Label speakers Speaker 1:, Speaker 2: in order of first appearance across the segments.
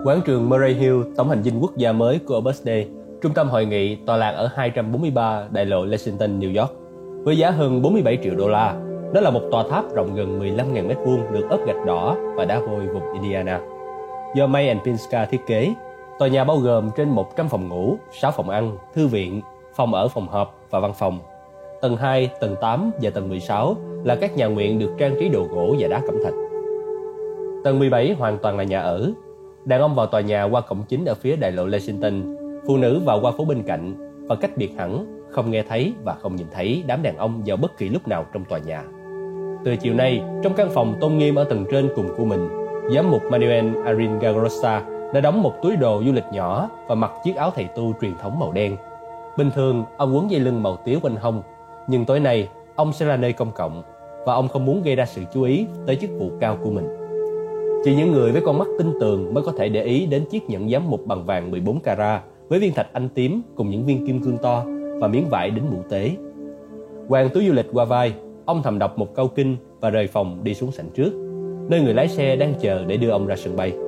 Speaker 1: Quảng trường Murray Hill, tổng hành dinh quốc gia mới của Opus Dei, trung tâm hội nghị tọa lạc ở 243 đại lộ Lexington, New York, với giá hơn 47 triệu đô la. Đó là một tòa tháp rộng gần 15.000 m2 được ốp gạch đỏ và đá vôi vùng Indiana. Do May Pinska thiết kế, tòa nhà bao gồm trên 100 phòng ngủ, 6 phòng ăn, thư viện, phòng ở phòng họp và văn phòng. Tầng 2, tầng 8 và tầng 16 là các nhà nguyện được trang trí đồ gỗ và đá cẩm thạch. Tầng 17 hoàn toàn là nhà ở. Đàn ông vào tòa nhà qua cổng chính ở phía đại lộ Lexington, phụ nữ vào qua phố bên cạnh và cách biệt hẳn, không nghe thấy và không nhìn thấy đám đàn ông vào bất kỳ lúc nào trong tòa nhà. Từ chiều nay, trong căn phòng tôn nghiêm ở tầng trên cùng của mình, giám mục Manuel Aringarosa đã đóng một túi đồ du lịch nhỏ và mặc chiếc áo thầy tu truyền thống màu đen. Bình thường, ông quấn dây lưng màu tía quanh hông, nhưng tối nay, ông sẽ ra nơi công cộng và ông không muốn gây ra sự chú ý tới chức vụ cao của mình. Chỉ những người với con mắt tinh tường mới có thể để ý đến chiếc nhẫn giám mục bằng vàng 14 carat với viên thạch anh tím cùng những viên kim cương to và miếng vải đính mũ tế. Quàng túi du lịch qua vai, ông thầm đọc một câu kinh và rời phòng đi xuống sảnh trước, nơi người lái xe đang chờ để đưa ông ra sân bay.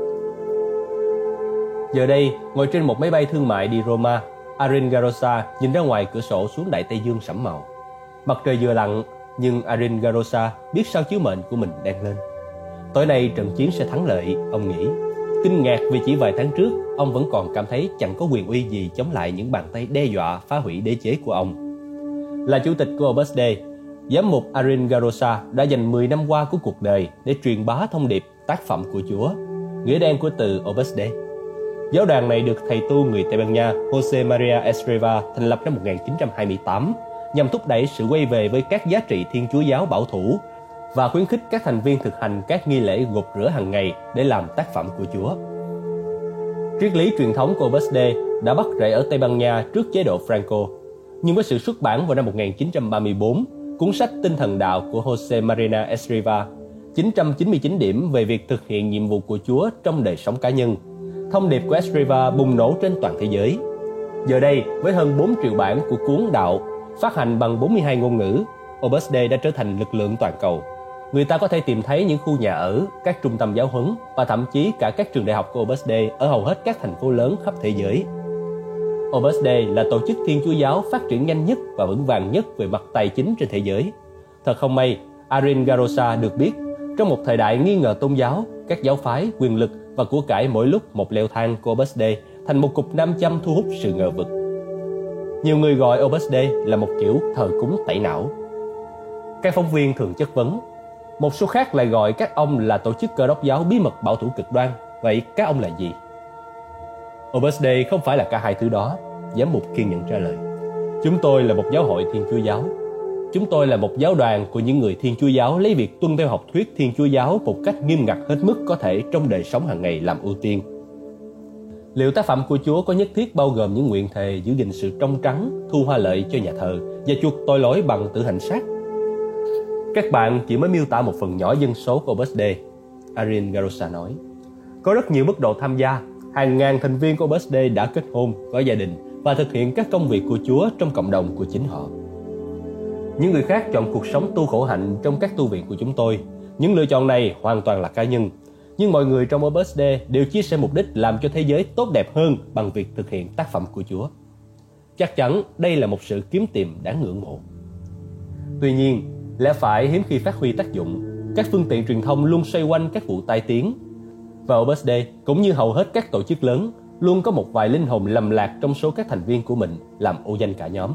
Speaker 1: Giờ đây, ngồi trên một máy bay thương mại đi Roma, Aringarosa nhìn ra ngoài cửa sổ xuống Đại Tây Dương sẫm màu. Mặt trời vừa lặn, nhưng Aringarosa biết sao chiếu mệnh của mình đang lên. Tối nay trận chiến sẽ thắng lợi, ông nghĩ. Kinh ngạc vì chỉ vài tháng trước, ông vẫn còn cảm thấy chẳng có quyền uy gì chống lại những bàn tay đe dọa phá hủy đế chế của ông. Là chủ tịch của Opus Dei, giám mục Aringarosa đã dành 10 năm qua của cuộc đời để truyền bá thông điệp tác phẩm của Chúa, nghĩa đen của từ Opus Dei. Giáo đoàn này được thầy tu người Tây Ban Nha Jose Maria Escriva thành lập năm 1928 nhằm thúc đẩy sự quay về với các giá trị Thiên Chúa giáo bảo thủ và khuyến khích các thành viên thực hành các nghi lễ gột rửa hàng ngày để làm tác phẩm của Chúa. Triết lý truyền thống của Opus Dei đã bắt rễ ở Tây Ban Nha trước chế độ Franco, nhưng với sự xuất bản vào năm 1934, cuốn sách Tinh thần đạo của Jose Maria Escriva, 999 điểm về việc thực hiện nhiệm vụ của Chúa trong đời sống cá nhân, thông điệp của Escriva bùng nổ trên toàn thế giới. Giờ đây, với hơn 4 triệu bản của cuốn đạo, phát hành bằng 42 ngôn ngữ, Opus Dei đã trở thành lực lượng toàn cầu. Người ta có thể tìm thấy những khu nhà ở, các trung tâm giáo huấn và thậm chí cả các trường đại học của Opus Dei ở hầu hết các thành phố lớn khắp thế giới. Opus Dei là tổ chức Thiên Chúa giáo phát triển nhanh nhất và vững vàng nhất về mặt tài chính trên thế giới. Thật không may, Aringarosa được biết, trong một thời đại nghi ngờ tôn giáo, các giáo phái, quyền lực và của cải mỗi lúc một leo thang của Opus Dei thành một cục nam châm thu hút sự ngờ vực. Nhiều người gọi Opus Dei là một kiểu thờ cúng tẩy não. Các phóng viên thường chất vấn. Một số khác lại gọi các ông là tổ chức Cơ đốc giáo bí mật bảo thủ cực đoan. Vậy các ông là gì? Opus Dei không phải là cả hai thứ đó, giám mục kiên nhẫn trả lời. Chúng tôi là một giáo hội Thiên Chúa giáo. Chúng tôi là một giáo đoàn của những người Thiên Chúa giáo lấy việc tuân theo học thuyết Thiên Chúa giáo một cách nghiêm ngặt hết mức có thể trong đời sống hàng ngày làm ưu tiên. Liệu tác phẩm của Chúa có nhất thiết bao gồm những nguyện thề giữ gìn sự trong trắng, thu hoa lợi cho nhà thờ và chuộc tội lỗi bằng tử hành sát? Các bạn chỉ mới miêu tả một phần nhỏ dân số của Opus Dei, Aringarosa nói. Có rất nhiều mức độ tham gia, hàng ngàn thành viên của Opus Dei đã kết hôn, có gia đình và thực hiện các công việc của Chúa trong cộng đồng của chính họ. Những người khác chọn cuộc sống tu khổ hạnh trong các tu viện của chúng tôi. Những lựa chọn này hoàn toàn là cá nhân, nhưng mọi người trong Opus Dei đều chia sẻ mục đích làm cho thế giới tốt đẹp hơn bằng việc thực hiện tác phẩm của Chúa. Chắc chắn đây là một sự kiếm tìm đáng ngưỡng mộ. Tuy nhiên, lẽ phải hiếm khi phát huy tác dụng. Các phương tiện truyền thông luôn xoay quanh các vụ tai tiếng. Và Opus Dei, cũng như hầu hết các tổ chức lớn, luôn có một vài linh hồn lầm lạc trong số các thành viên của mình làm ô danh cả nhóm.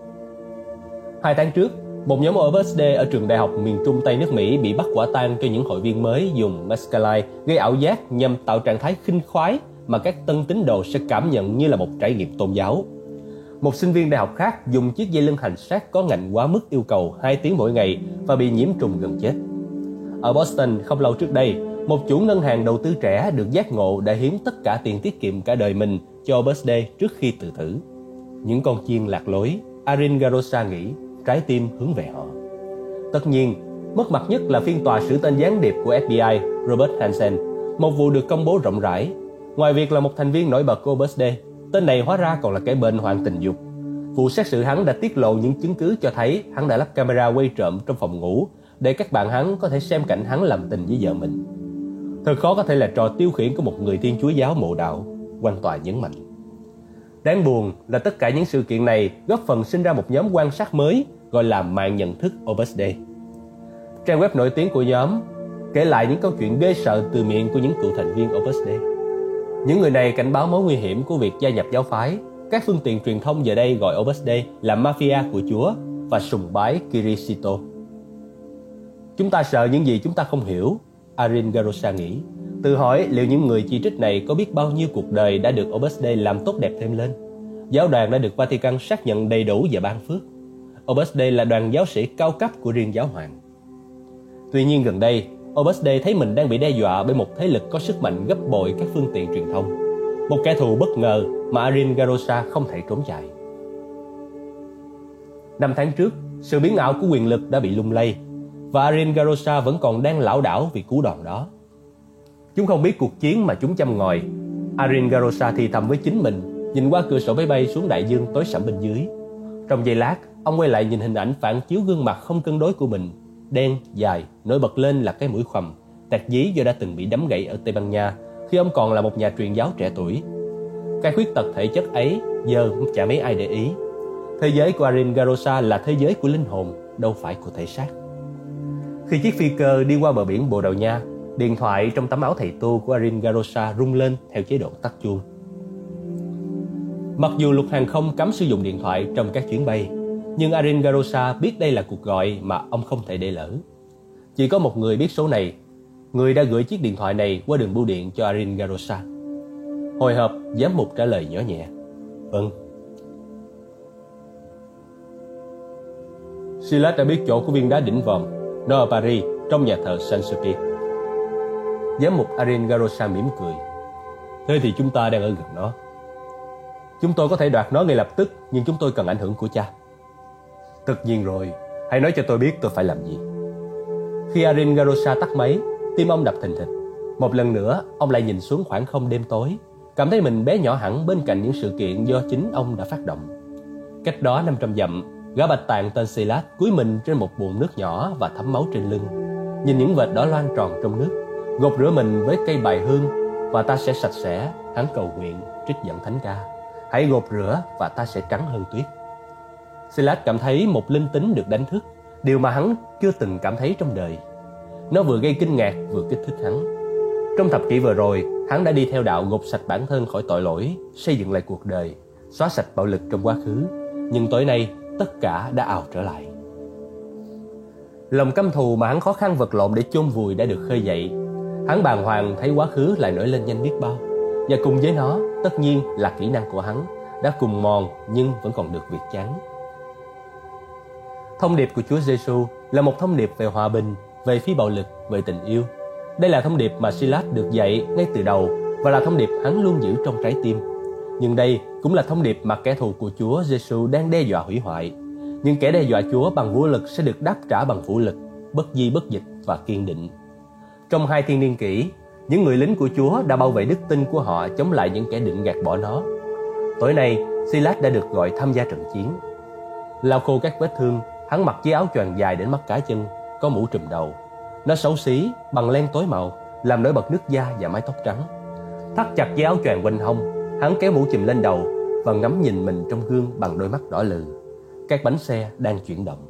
Speaker 1: 2 tháng trước, một nhóm Opus Dei ở trường đại học miền Trung Tây nước Mỹ bị bắt quả tang cho những hội viên mới dùng mescaline gây ảo giác nhằm tạo trạng thái khinh khoái mà các tân tín đồ sẽ cảm nhận như là một trải nghiệm tôn giáo. Một sinh viên đại học khác dùng chiếc dây lưng hành xác có ngạnh quá mức yêu cầu 2 tiếng mỗi ngày và bị nhiễm trùng gần chết. Ở Boston không lâu trước đây, một chủ ngân hàng đầu tư trẻ được giác ngộ đã hiến tất cả tiền tiết kiệm cả đời mình cho Opus Dei trước khi tự tử. Những con chiên lạc lối, Aringarosa nghĩ, trái tim hướng về họ. Tất nhiên, mất mặt nhất là phiên tòa xử tên gián điệp của FBI Robert Hansen, một vụ được công bố rộng rãi. Ngoài việc là một thành viên nổi bật của Opus Dei, tên này hóa ra còn là kẻ bệnh hoạn tình dục. Vụ xét xử hắn đã tiết lộ những chứng cứ cho thấy hắn đã lắp camera quay trộm trong phòng ngủ để các bạn hắn có thể xem cảnh hắn làm tình với vợ mình. Thật khó có thể là trò tiêu khiển của một người Thiên Chúa giáo mộ đạo, quan tòa nhấn mạnh. Đáng buồn là tất cả những sự kiện này góp phần sinh ra một nhóm quan sát mới gọi là mạng nhận thức Opus Dei. Trang web nổi tiếng của nhóm kể lại những câu chuyện ghê sợ từ miệng của những cựu thành viên Opus Dei. Những người này cảnh báo mối nguy hiểm của việc gia nhập giáo phái. Các phương tiện truyền thông giờ đây gọi Opus Dei là mafia của Chúa và sùng bái Kirisito. Chúng ta sợ những gì chúng ta không hiểu, Aringarosa nghĩ. Tự hỏi liệu những người chỉ trích này có biết bao nhiêu cuộc đời đã được Opus Dei làm tốt đẹp thêm lên. Giáo đoàn đã được Vatican xác nhận đầy đủ và ban phước. Opus Dei là đoàn giáo sĩ cao cấp của riêng giáo hoàng. Tuy nhiên gần đây, Opus Dei thấy mình đang bị đe dọa bởi một thế lực có sức mạnh gấp bội các phương tiện truyền thông. Một kẻ thù bất ngờ mà Aringarosa không thể trốn chạy. 5 tháng trước, sự biến ảo của quyền lực đã bị lung lay và Aringarosa vẫn còn đang lảo đảo vì cú đòn đó. Chúng không biết cuộc chiến mà chúng châm ngòi. Aringarosa thì thầm với chính mình, nhìn qua cửa sổ máy bay xuống đại dương tối sẫm bên dưới. Trong giây lát, ông quay lại nhìn hình ảnh phản chiếu gương mặt không cân đối của mình, đen, dài, nổi bật lên là cái mũi khoằm, tẹt dí do đã từng bị đấm gãy ở Tây Ban Nha khi ông còn là một nhà truyền giáo trẻ tuổi. Cái khuyết tật thể chất ấy giờ chả mấy ai để ý. Thế giới của Aringarosa là thế giới của linh hồn, đâu phải của thể xác. Khi chiếc phi cơ đi qua bờ biển Bồ Đào Nha, điện thoại trong tấm áo thầy tu của Aringarosa rung lên theo chế độ tắt chuông. Mặc dù luật hàng không cấm sử dụng điện thoại trong các chuyến bay, nhưng Aringarosa biết đây là cuộc gọi mà ông không thể để lỡ. Chỉ có một người biết số này, người đã gửi chiếc điện thoại này qua đường bưu điện cho Aringarosa. Hồi hộp, giám mục trả lời nhỏ nhẹ: "Vâng." Silas đã biết chỗ của viên đá đỉnh vòm, nó ở Paris, trong nhà thờ Saint-Sulpice. Giám mục Aringarosa mỉm cười: "Thế thì chúng ta đang ở gần nó. Chúng tôi có thể đoạt nó ngay lập tức, nhưng chúng tôi cần ảnh hưởng của cha." "Tất nhiên rồi, hãy nói cho tôi biết tôi phải làm gì." Khi Aringarosa tắt máy, tim ông đập thình thịch. Một lần nữa, ông lại nhìn xuống khoảng không đêm tối, cảm thấy mình bé nhỏ hẳn bên cạnh những sự kiện do chính ông đã phát động. Cách đó 500 dặm, gã bạch tạng tên Silas cúi mình trên một bồn nước nhỏ và thấm máu trên lưng. Nhìn những vệt đỏ loang tròn trong nước, gột rửa mình với cây bài hương và ta sẽ sạch sẽ, hắn cầu nguyện, trích dẫn thánh ca. Hãy gột rửa và ta sẽ trắng hơn tuyết. Silas cảm thấy một linh tính được đánh thức, điều mà hắn chưa từng cảm thấy trong đời. Nó vừa gây kinh ngạc vừa kích thích hắn. Trong thập kỷ vừa rồi, hắn đã đi theo đạo gột sạch bản thân khỏi tội lỗi, xây dựng lại cuộc đời, xóa sạch bạo lực trong quá khứ. Nhưng tối nay, tất cả đã ào trở lại. Lòng căm thù mà hắn khó khăn vật lộn để chôn vùi đã được khơi dậy. Hắn bàng hoàng thấy quá khứ lại nổi lên nhanh biết bao. Và cùng với nó, tất nhiên là kỹ năng của hắn đã cùng mòn nhưng vẫn còn được việc chán. Thông điệp của Chúa Giêsu là một thông điệp về hòa bình, về phi bạo lực, về tình yêu. Đây là thông điệp mà Silas được dạy ngay từ đầu và là thông điệp hắn luôn giữ trong trái tim. Nhưng đây cũng là thông điệp mà kẻ thù của Chúa Giêsu đang đe dọa hủy hoại. Nhưng kẻ đe dọa Chúa bằng vũ lực sẽ được đáp trả bằng vũ lực, bất di bất dịch và kiên định. Trong 2 thiên niên kỷ, những người lính của Chúa đã bảo vệ đức tin của họ chống lại những kẻ định gạt bỏ nó. Tối nay, Silas đã được gọi tham gia trận chiến. Lau khô các vết thương, hắn mặc chiếc áo choàng dài đến mắt cá chân, có mũ trùm đầu. Nó xấu xí, bằng len tối màu, làm nổi bật nước da và mái tóc trắng. Thắt chặt chiếc áo choàng quanh hông, hắn kéo mũ chùm lên đầu và ngắm nhìn mình trong gương bằng đôi mắt đỏ lừ. Các bánh xe đang chuyển động.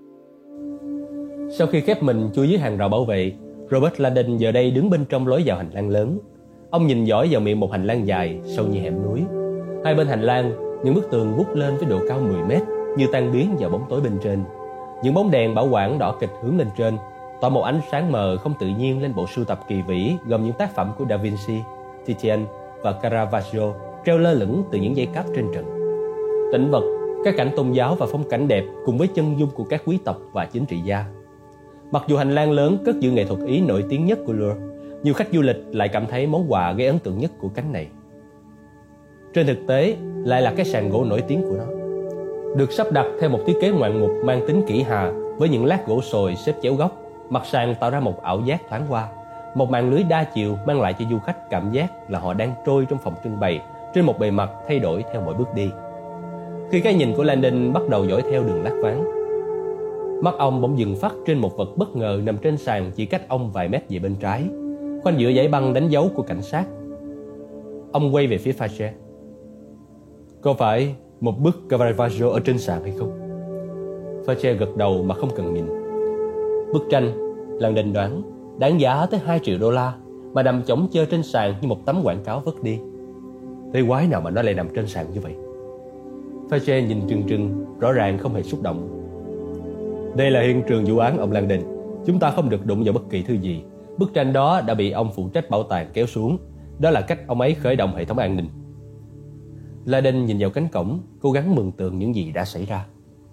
Speaker 1: Sau khi khép mình chui dưới hàng rào bảo vệ, Robert Landon giờ đây đứng bên trong lối vào hành lang lớn. Ông nhìn dõi vào miệng một hành lang dài, sâu như hẻm núi. Hai bên hành lang, những bức tường vút lên với độ cao 10 mét, như tan biến vào bóng tối bên trên. Những bóng đèn bảo quản đỏ kịch hướng lên trên, tỏa một ánh sáng mờ không tự nhiên lên bộ sưu tập kỳ vĩ gồm những tác phẩm của Da Vinci, Titian và Caravaggio treo lơ lửng từ những dây cáp trên trần. Tĩnh vật, các cảnh tôn giáo và phong cảnh đẹp cùng với chân dung của các quý tộc và chính trị gia. Mặc dù hành lang lớn cất giữ nghệ thuật Ý nổi tiếng nhất của Louvre, nhiều khách du lịch lại cảm thấy món quà gây ấn tượng nhất của cánh này trên thực tế lại là cái sàn gỗ nổi tiếng của nó, được sắp đặt theo một thiết kế ngoạn mục mang tính kỹ hà với những lát gỗ sồi xếp chéo góc. Mặt sàn tạo ra một ảo giác thoáng qua, một màn lưới đa chiều mang lại cho du khách cảm giác là họ đang trôi trong phòng trưng bày trên một bề mặt thay đổi theo mỗi bước đi. Khi cái nhìn của Landon bắt đầu dõi theo đường lát ván, mắt ông bỗng dừng phắt trên một vật bất ngờ nằm trên sàn chỉ cách ông vài mét về bên trái. khoanh giữa dãy băng đánh dấu của cảnh sát. Ông quay về phía Fache. Có phải một bức Caravaggio ở trên sàn hay không? Fache gật đầu mà không cần nhìn. Bức tranh, Landon đoán, đáng giá tới 2 triệu đô la mà nằm chõng chơ trên sàn như một tấm quảng cáo vứt đi. Thế quái nào mà nó lại nằm trên sàn như vậy? Fache nhìn trừng trừng, rõ ràng không hề xúc động. Đây là hiện trường vụ án, ông Landon. Chúng ta không được đụng vào bất kỳ thứ gì. Bức tranh đó đã bị ông phụ trách bảo tàng kéo xuống. Đó là cách ông ấy khởi động hệ thống an ninh. Landon nhìn vào cánh cổng, cố gắng mường tượng những gì đã xảy ra.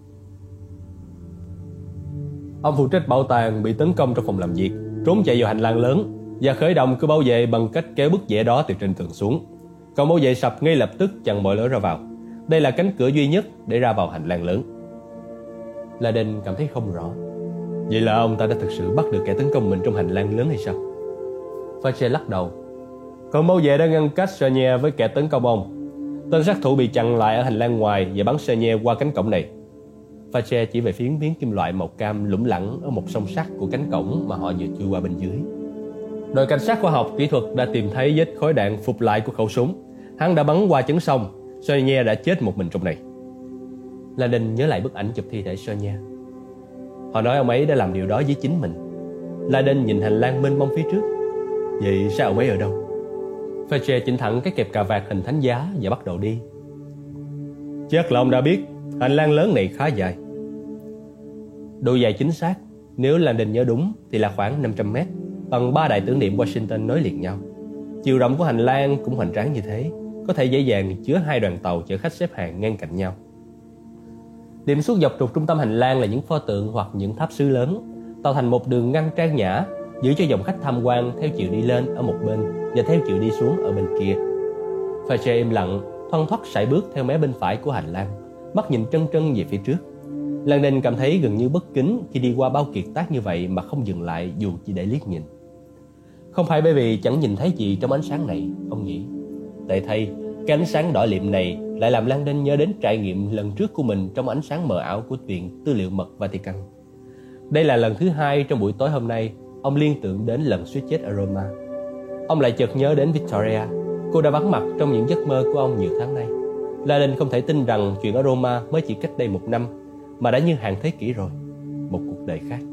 Speaker 1: Ông phụ trách bảo tàng bị tấn công trong phòng làm việc, trốn chạy vào hành lang lớn và khởi động cửa bảo vệ bằng cách kéo bức vẽ đó từ trên tường xuống. Còn bảo vệ sập ngay lập tức chặn mọi lối ra vào. Đây là cánh cửa duy nhất để ra vào hành lang lớn. Landon cảm thấy không rõ. Vậy là ông ta đã thực sự bắt được kẻ tấn công mình trong hành lang lớn hay sao? Fache lắc đầu. Còn bảo vệ đã ngăn cách Senier với kẻ tấn công ông. Tên sát thủ bị chặn lại ở hành lang ngoài và bắn Senier qua cánh cổng này. Fache chỉ về phía miếng kim loại màu cam lủng lẳng ở một song sắt của cánh cổng mà họ vừa chui qua bên dưới. Đội cảnh sát khoa học kỹ thuật đã tìm thấy vết khối đạn phục lại của khẩu súng. Hắn đã bắn qua chấn song. Senier đã chết một mình trong này. Landon nhớ lại bức ảnh chụp thi thể Senier. Họ nói ông ấy đã làm điều đó với chính mình. Landon nhìn hành lang mênh mông phía trước. Vậy sao ông ấy ở đâu? Fache chỉnh thẳng cái kẹp cà vạt hình thánh giá và bắt đầu đi. Chắc là ông đã biết hành lang lớn này khá dài. Độ dài chính xác, nếu Landon nhớ đúng, thì là khoảng 500 mét, bằng 3 đại tưởng niệm Washington nối liền nhau. Chiều rộng của hành lang cũng hoành tráng như thế, có thể dễ dàng chứa 2 đoàn tàu chở khách xếp hàng ngang cạnh nhau. Điểm suốt dọc trục trung tâm hành lang là những pho tượng hoặc những tháp sứ lớn, tạo thành một đường ngăn trang nhã, giữ cho dòng khách tham quan theo chiều đi lên ở một bên và theo chiều đi xuống ở bên kia. Fache im lặng, thoăn thoắt sải bước theo mé bên phải của hành lang, mắt nhìn trân trân về phía trước. Landon cảm thấy gần như bất kính khi đi qua bao kiệt tác như vậy mà không dừng lại dù chỉ để liếc nhìn. Không phải bởi vì chẳng nhìn thấy gì trong ánh sáng này, ông nghĩ. Tệ thay, cái ánh sáng đỏ liệm này lại làm Landon nhớ đến trải nghiệm lần trước của mình trong ánh sáng mờ ảo của Viện Tư liệu mật Vatican. Đây là lần thứ 2 trong buổi tối hôm nay ông liên tưởng đến lần suýt chết ở Roma. Ông lại chợt nhớ đến Victoria. Cô đã vắng mặt trong những giấc mơ của ông nhiều tháng nay. Landon không thể tin rằng chuyện ở Roma mới chỉ cách đây 1 năm, mà đã như hàng thế kỷ rồi, một cuộc đời khác.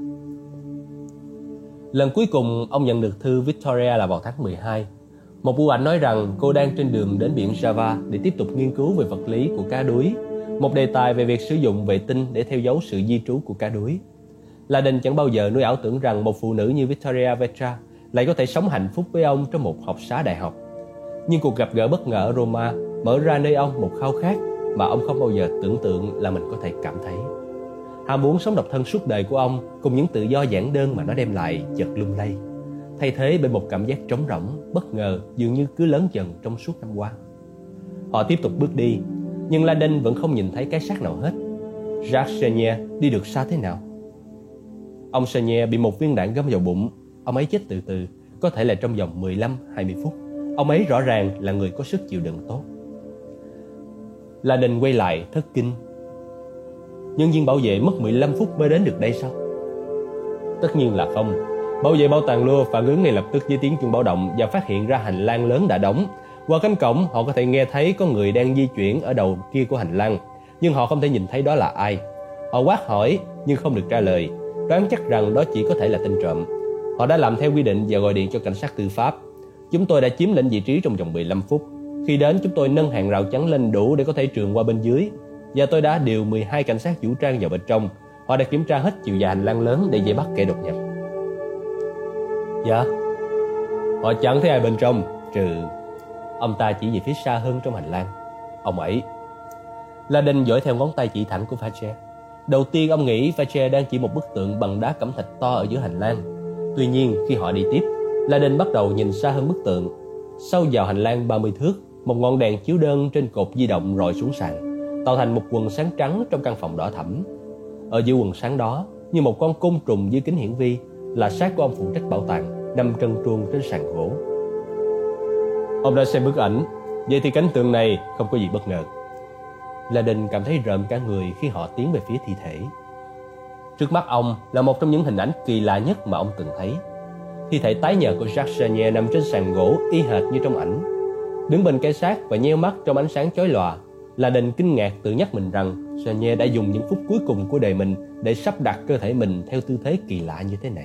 Speaker 1: Lần cuối cùng ông nhận được thư Victoria là vào tháng 12. Một bưu ảnh nói rằng cô đang trên đường đến biển Java để tiếp tục nghiên cứu về vật lý của cá đuối, một đề tài về việc sử dụng vệ tinh để theo dấu sự di trú của cá đuối. Landon chẳng bao giờ nuôi ảo tưởng rằng một phụ nữ như Victoria Vetra lại có thể sống hạnh phúc với ông trong một học xá đại học. Nhưng cuộc gặp gỡ bất ngờ ở Roma mở ra nơi ông một khao khát mà ông không bao giờ tưởng tượng là mình có thể cảm thấy. Ham muốn sống độc thân suốt đời của ông cùng những tự do giản đơn mà nó đem lại chợt lung lay, thay thế bởi một cảm giác trống rỗng, bất ngờ dường như cứ lớn dần trong suốt năm qua. Họ tiếp tục bước đi, nhưng Landon vẫn không nhìn thấy cái xác nào hết. Jacques Senier đi được xa thế nào? Ông Senier bị một viên đạn găm vào bụng. Ông ấy chết từ từ, có thể là trong vòng 15-20 phút. Ông ấy rõ ràng là người có sức chịu đựng tốt. Landon quay lại thất kinh. Nhân viên bảo vệ mất 15 phút mới đến được đây sao? Tất nhiên là không. Bảo vệ bảo tàng Louvre phản ứng ngay lập tức với tiếng chuông báo động và phát hiện ra hành lang lớn đã đóng. Qua cánh cổng, họ có thể nghe thấy có người đang di chuyển ở đầu kia của hành lang, nhưng họ không thể nhìn thấy đó là ai. Họ quát hỏi nhưng không được trả lời, đoán chắc rằng đó chỉ có thể là tên trộm. Họ đã làm theo quy định và gọi điện cho cảnh sát tư pháp. Chúng tôi đã chiếm lĩnh vị trí trong vòng 15 phút. Khi đến, chúng tôi nâng hàng rào chắn lên đủ để có thể trườn qua bên dưới, và tôi đã điều 12 cảnh sát vũ trang vào bên trong. Họ đã kiểm tra hết chiều dài hành lang lớn để dễ bắt kẻ đột nhập. Dạ, họ chẳng thấy ai bên trong, trừ... Ông ta chỉ về phía xa hơn trong hành lang. Ông ấy. Landon dõi theo ngón tay chỉ thẳng của Fache. Đầu tiên ông nghĩ Fache đang chỉ một bức tượng bằng đá cẩm thạch to ở giữa hành lang. Tuy nhiên khi họ đi tiếp, Landon bắt đầu nhìn xa hơn bức tượng. Sâu vào hành lang 30 thước, một ngọn đèn chiếu đơn trên cột di động rọi xuống sàn, tạo thành một quần sáng trắng trong căn phòng đỏ thẫm. Ở giữa quần sáng đó, như một con côn trùng dưới kính hiển vi, là xác của ông phụ trách bảo tàng, nằm trần truồng trên sàn gỗ. Ông đã xem bức ảnh, vậy thì cảnh tượng này không có gì bất ngờ. Landon cảm thấy rợn cả người khi họ tiến về phía thi thể. Trước mắt ông là một trong những hình ảnh kỳ lạ nhất mà ông từng thấy. Thi thể tái nhợt của Jacques Chenier nằm trên sàn gỗ y hệt như trong ảnh. Đứng bên cái xác và nheo mắt trong ánh sáng chói lòa, Laden kinh ngạc tự nhắc mình rằng Chenier đã dùng những phút cuối cùng của đời mình để sắp đặt cơ thể mình theo tư thế kỳ lạ như thế này.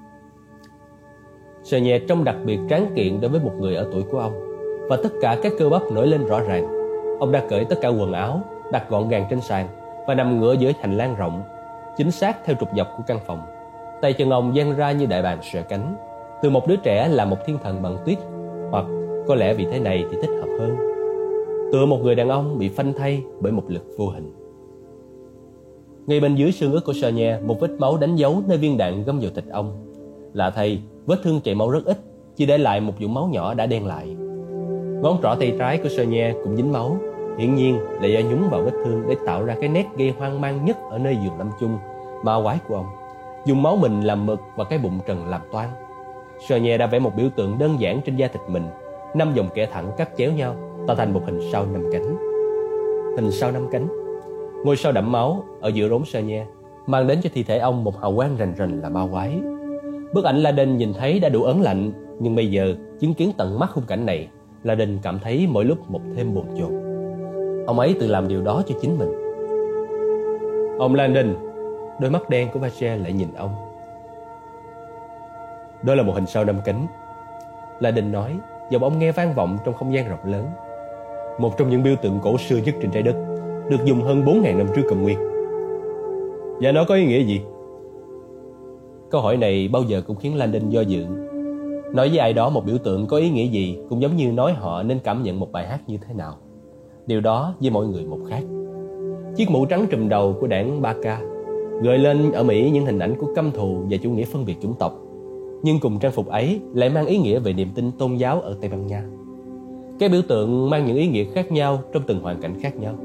Speaker 1: Chenier trông đặc biệt tráng kiện đối với một người ở tuổi của ông, và tất cả các cơ bắp nổi lên rõ ràng. Ông đã cởi tất cả quần áo, đặt gọn gàng trên sàn và nằm ngửa giữa hành lang rộng, chính xác theo trục dọc của căn phòng. Tay chân ông dang ra như đại bàng xòe cánh, từ một đứa trẻ là một thiên thần bằng tuyết, hoặc có lẽ vì thế này thì thích hợp hơn, tựa một người đàn ông bị phanh thay bởi một lực vô hình. Ngay bên dưới xương ức của Chenier, một vết máu đánh dấu nơi viên đạn găm vào thịt ông. Lạ thay, vết thương chảy máu rất ít, chỉ để lại một vũng máu nhỏ đã đen lại. Ngón trỏ tay trái của Chenier cũng dính máu, hiển nhiên là do nhúng vào vết thương để tạo ra cái nét gây hoang mang nhất ở nơi giường lâm chung, ma quái của ông. Dùng máu mình làm mực và cái bụng trần làm toan. Chenier đã vẽ một biểu tượng đơn giản trên da thịt mình, 5 dòng kẻ thẳng cắt chéo nhau, tạo thành một hình sao 5 cánh. Hình sao 5 cánh, ngôi sao đẫm máu ở giữa rốn Chenier, mang đến cho thi thể ông một hào quang rành rành là ma quái. Bức ảnh Laden nhìn thấy đã đủ ớn lạnh, nhưng bây giờ chứng kiến tận mắt khung cảnh này, Laden cảm thấy mỗi lúc một thêm bồn chồn. Ông ấy tự làm điều đó cho chính mình. Ông Landon, đôi mắt đen của Vacher lại nhìn ông. Đó là một hình sao 5 cánh, Laden nói, giọng ông nghe vang vọng trong không gian rộng lớn. Một trong những biểu tượng cổ xưa nhất trên trái đất, được dùng hơn 4.000 năm trước công nguyên. Và nó có ý nghĩa gì? Câu hỏi này bao giờ cũng khiến Landon do dự. Nói với ai đó một biểu tượng có ý nghĩa gì cũng giống như nói họ nên cảm nhận một bài hát như thế nào. Điều đó với mỗi người một khác. Chiếc mũ trắng trùm đầu của đảng Baka gợi lên ở Mỹ những hình ảnh của căm thù và chủ nghĩa phân biệt chủng tộc, nhưng cùng trang phục ấy lại mang ý nghĩa về niềm tin tôn giáo ở Tây Ban Nha. Các biểu tượng mang những ý nghĩa khác nhau trong từng hoàn cảnh khác nhau.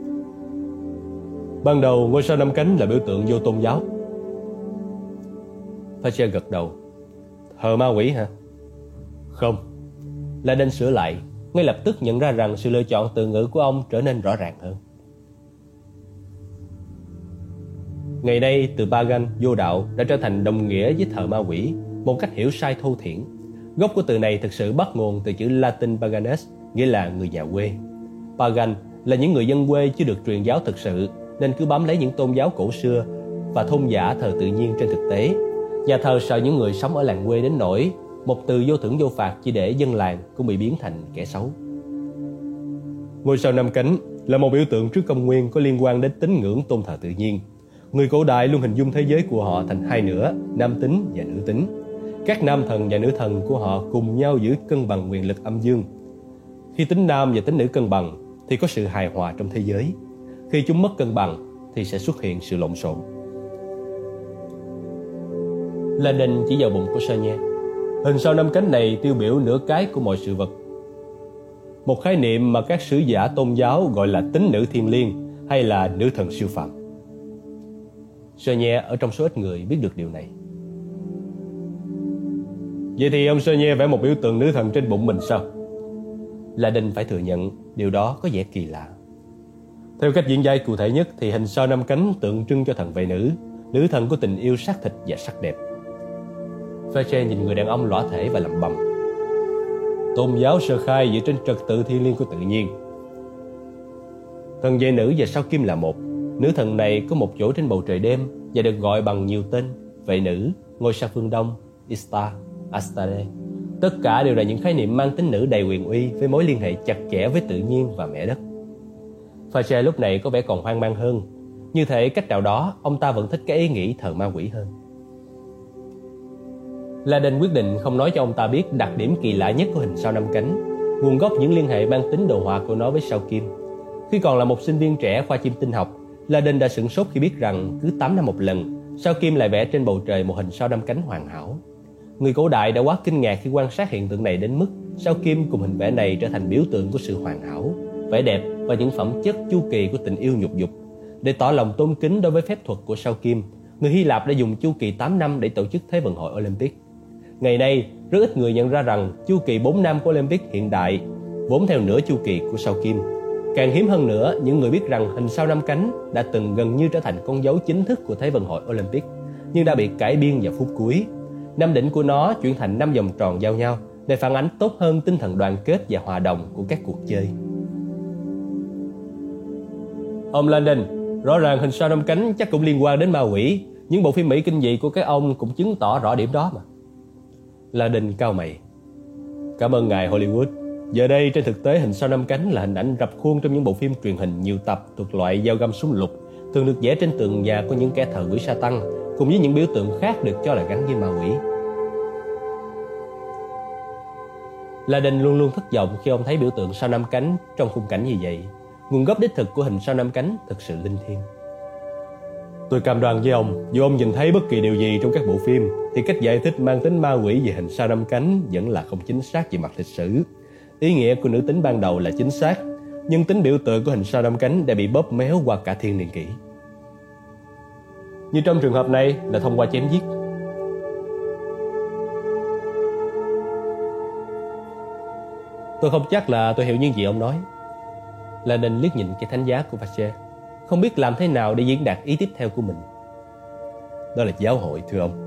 Speaker 1: Ban đầu, ngôi sao 5 cánh là biểu tượng vô tôn giáo. Vacher gật đầu. Thờ ma quỷ hả? Không. Laden sửa lại, ngay lập tức nhận ra rằng sự lựa chọn từ ngữ của ông trở nên rõ ràng hơn. Ngày nay, từ pagan, vô đạo đã trở thành đồng nghĩa với thờ ma quỷ, một cách hiểu sai thô thiển. Gốc của từ này thực sự bắt nguồn từ chữ Latin paganes, nghĩa là người nhà quê. Pagan là những người dân quê chưa được truyền giáo thực sự, nên cứ bám lấy những tôn giáo cổ xưa và thôn giả thờ tự nhiên trên thực tế. Nhà thờ sợ những người sống ở làng quê đến nỗi một từ vô thưởng vô phạt chỉ để dân làng cũng bị biến thành kẻ xấu. Ngôi sao 5 cánh là một biểu tượng trước công nguyên có liên quan đến tín ngưỡng tôn thờ tự nhiên. Người cổ đại luôn hình dung thế giới của họ thành hai nửa, nam tính và nữ tính. Các nam thần và nữ thần của họ cùng nhau giữ cân bằng quyền lực âm dương. Khi tính nam và tính nữ cân bằng thì có sự hài hòa trong thế giới. Khi chúng mất cân bằng thì sẽ xuất hiện sự lộn xộn. Laden chỉ vào bụng của Chenier. Hình sao 5 cánh này tiêu biểu nửa cái của mọi sự vật. Một khái niệm mà các sử giả tôn giáo gọi là tính nữ thiên liêng hay là nữ thần siêu phàm. Chenier ở trong số ít người biết được điều này. Vậy thì ông Chenier vẽ một biểu tượng nữ thần trên bụng mình sao? Laden phải thừa nhận điều đó có vẻ kỳ lạ. Theo cách diễn giải cụ thể nhất thì hình sao 5 cánh tượng trưng cho thần vệ nữ, nữ thần của tình yêu xác thịt và sắc đẹp. Vacher nhìn người đàn ông lõa thể và lẩm bẩm. Tôn giáo sơ khai dựa trên trật tự thiêng liêng của tự nhiên. Thần vệ nữ và sao kim là một. Nữ thần này có một chỗ trên bầu trời đêm và được gọi bằng nhiều tên: vệ nữ, ngôi sao phương đông, Ishtar, Astarte. Tất cả đều là những khái niệm mang tính nữ đầy quyền uy với mối liên hệ chặt chẽ với tự nhiên và mẹ đất. Vacher lúc này có vẻ còn hoang mang hơn. Như thể cách nào đó ông ta vẫn thích cái ý nghĩ thờ ma quỷ hơn. Laden quyết định không nói cho ông ta biết đặc điểm kỳ lạ nhất của hình sao 5 cánh, nguồn gốc những liên hệ mang tính đồ họa của nó với sao kim. Khi còn là một sinh viên trẻ khoa chim tinh học, Laden đã sửng sốt khi biết rằng cứ 8 năm một lần, sao kim lại vẽ trên bầu trời một hình sao 5 cánh hoàn hảo. Người cổ đại đã quá kinh ngạc khi quan sát hiện tượng này đến mức sao kim cùng hình vẽ này trở thành biểu tượng của sự hoàn hảo, vẻ đẹp và những phẩm chất chu kỳ của tình yêu nhục dục. Để tỏ lòng tôn kính đối với phép thuật của sao kim, người Hy Lạp đã dùng chu kỳ 8 năm để tổ chức Thế vận hội Olympic. Ngày nay, rất ít người nhận ra rằng chu kỳ 4 năm của Olympic hiện đại vốn theo nửa chu kỳ của sao kim. Càng hiếm hơn nữa, những người biết rằng hình sao 5 cánh đã từng gần như trở thành con dấu chính thức của Thế vận hội Olympic, nhưng đã bị cải biên vào phút cuối. 5 đỉnh của nó chuyển thành 5 vòng tròn giao nhau để phản ánh tốt hơn tinh thần đoàn kết và hòa đồng của các cuộc chơi. Ông Landon, rõ ràng hình sao 5 cánh chắc cũng liên quan đến ma quỷ. Những bộ phim Mỹ kinh dị của các ông cũng chứng tỏ rõ điểm đó mà. Landon cau mày. Cảm ơn ngài Hollywood. Giờ đây trên thực tế hình sao 5 cánh là hình ảnh rập khuôn trong những bộ phim truyền hình nhiều tập thuộc loại dao găm súng lục, thường được vẽ trên tường nhà của những kẻ thờ quỷ Satan, cùng với những biểu tượng khác được cho là gắn với ma quỷ. Landon luôn luôn thất vọng khi ông thấy biểu tượng sao 5 cánh trong khung cảnh như vậy. Nguồn gốc đích thực của hình sao 5 cánh thực sự linh thiêng. Tôi cam đoan với ông, dù ông nhìn thấy bất kỳ điều gì trong các bộ phim, thì cách giải thích mang tính ma quỷ về hình sao 5 cánh vẫn là không chính xác về mặt lịch sử. Ý nghĩa của nữ tính ban đầu là chính xác, nhưng tính biểu tượng của hình sao 5 cánh đã bị bóp méo qua cả thiên niên kỷ. Như trong trường hợp này là thông qua chém giết. Tôi không chắc là tôi hiểu những gì ông nói. Landon liếc nhìn cái thánh giá của Fache, không biết làm thế nào để diễn đạt ý tiếp theo của mình. Đó là giáo hội, thưa ông.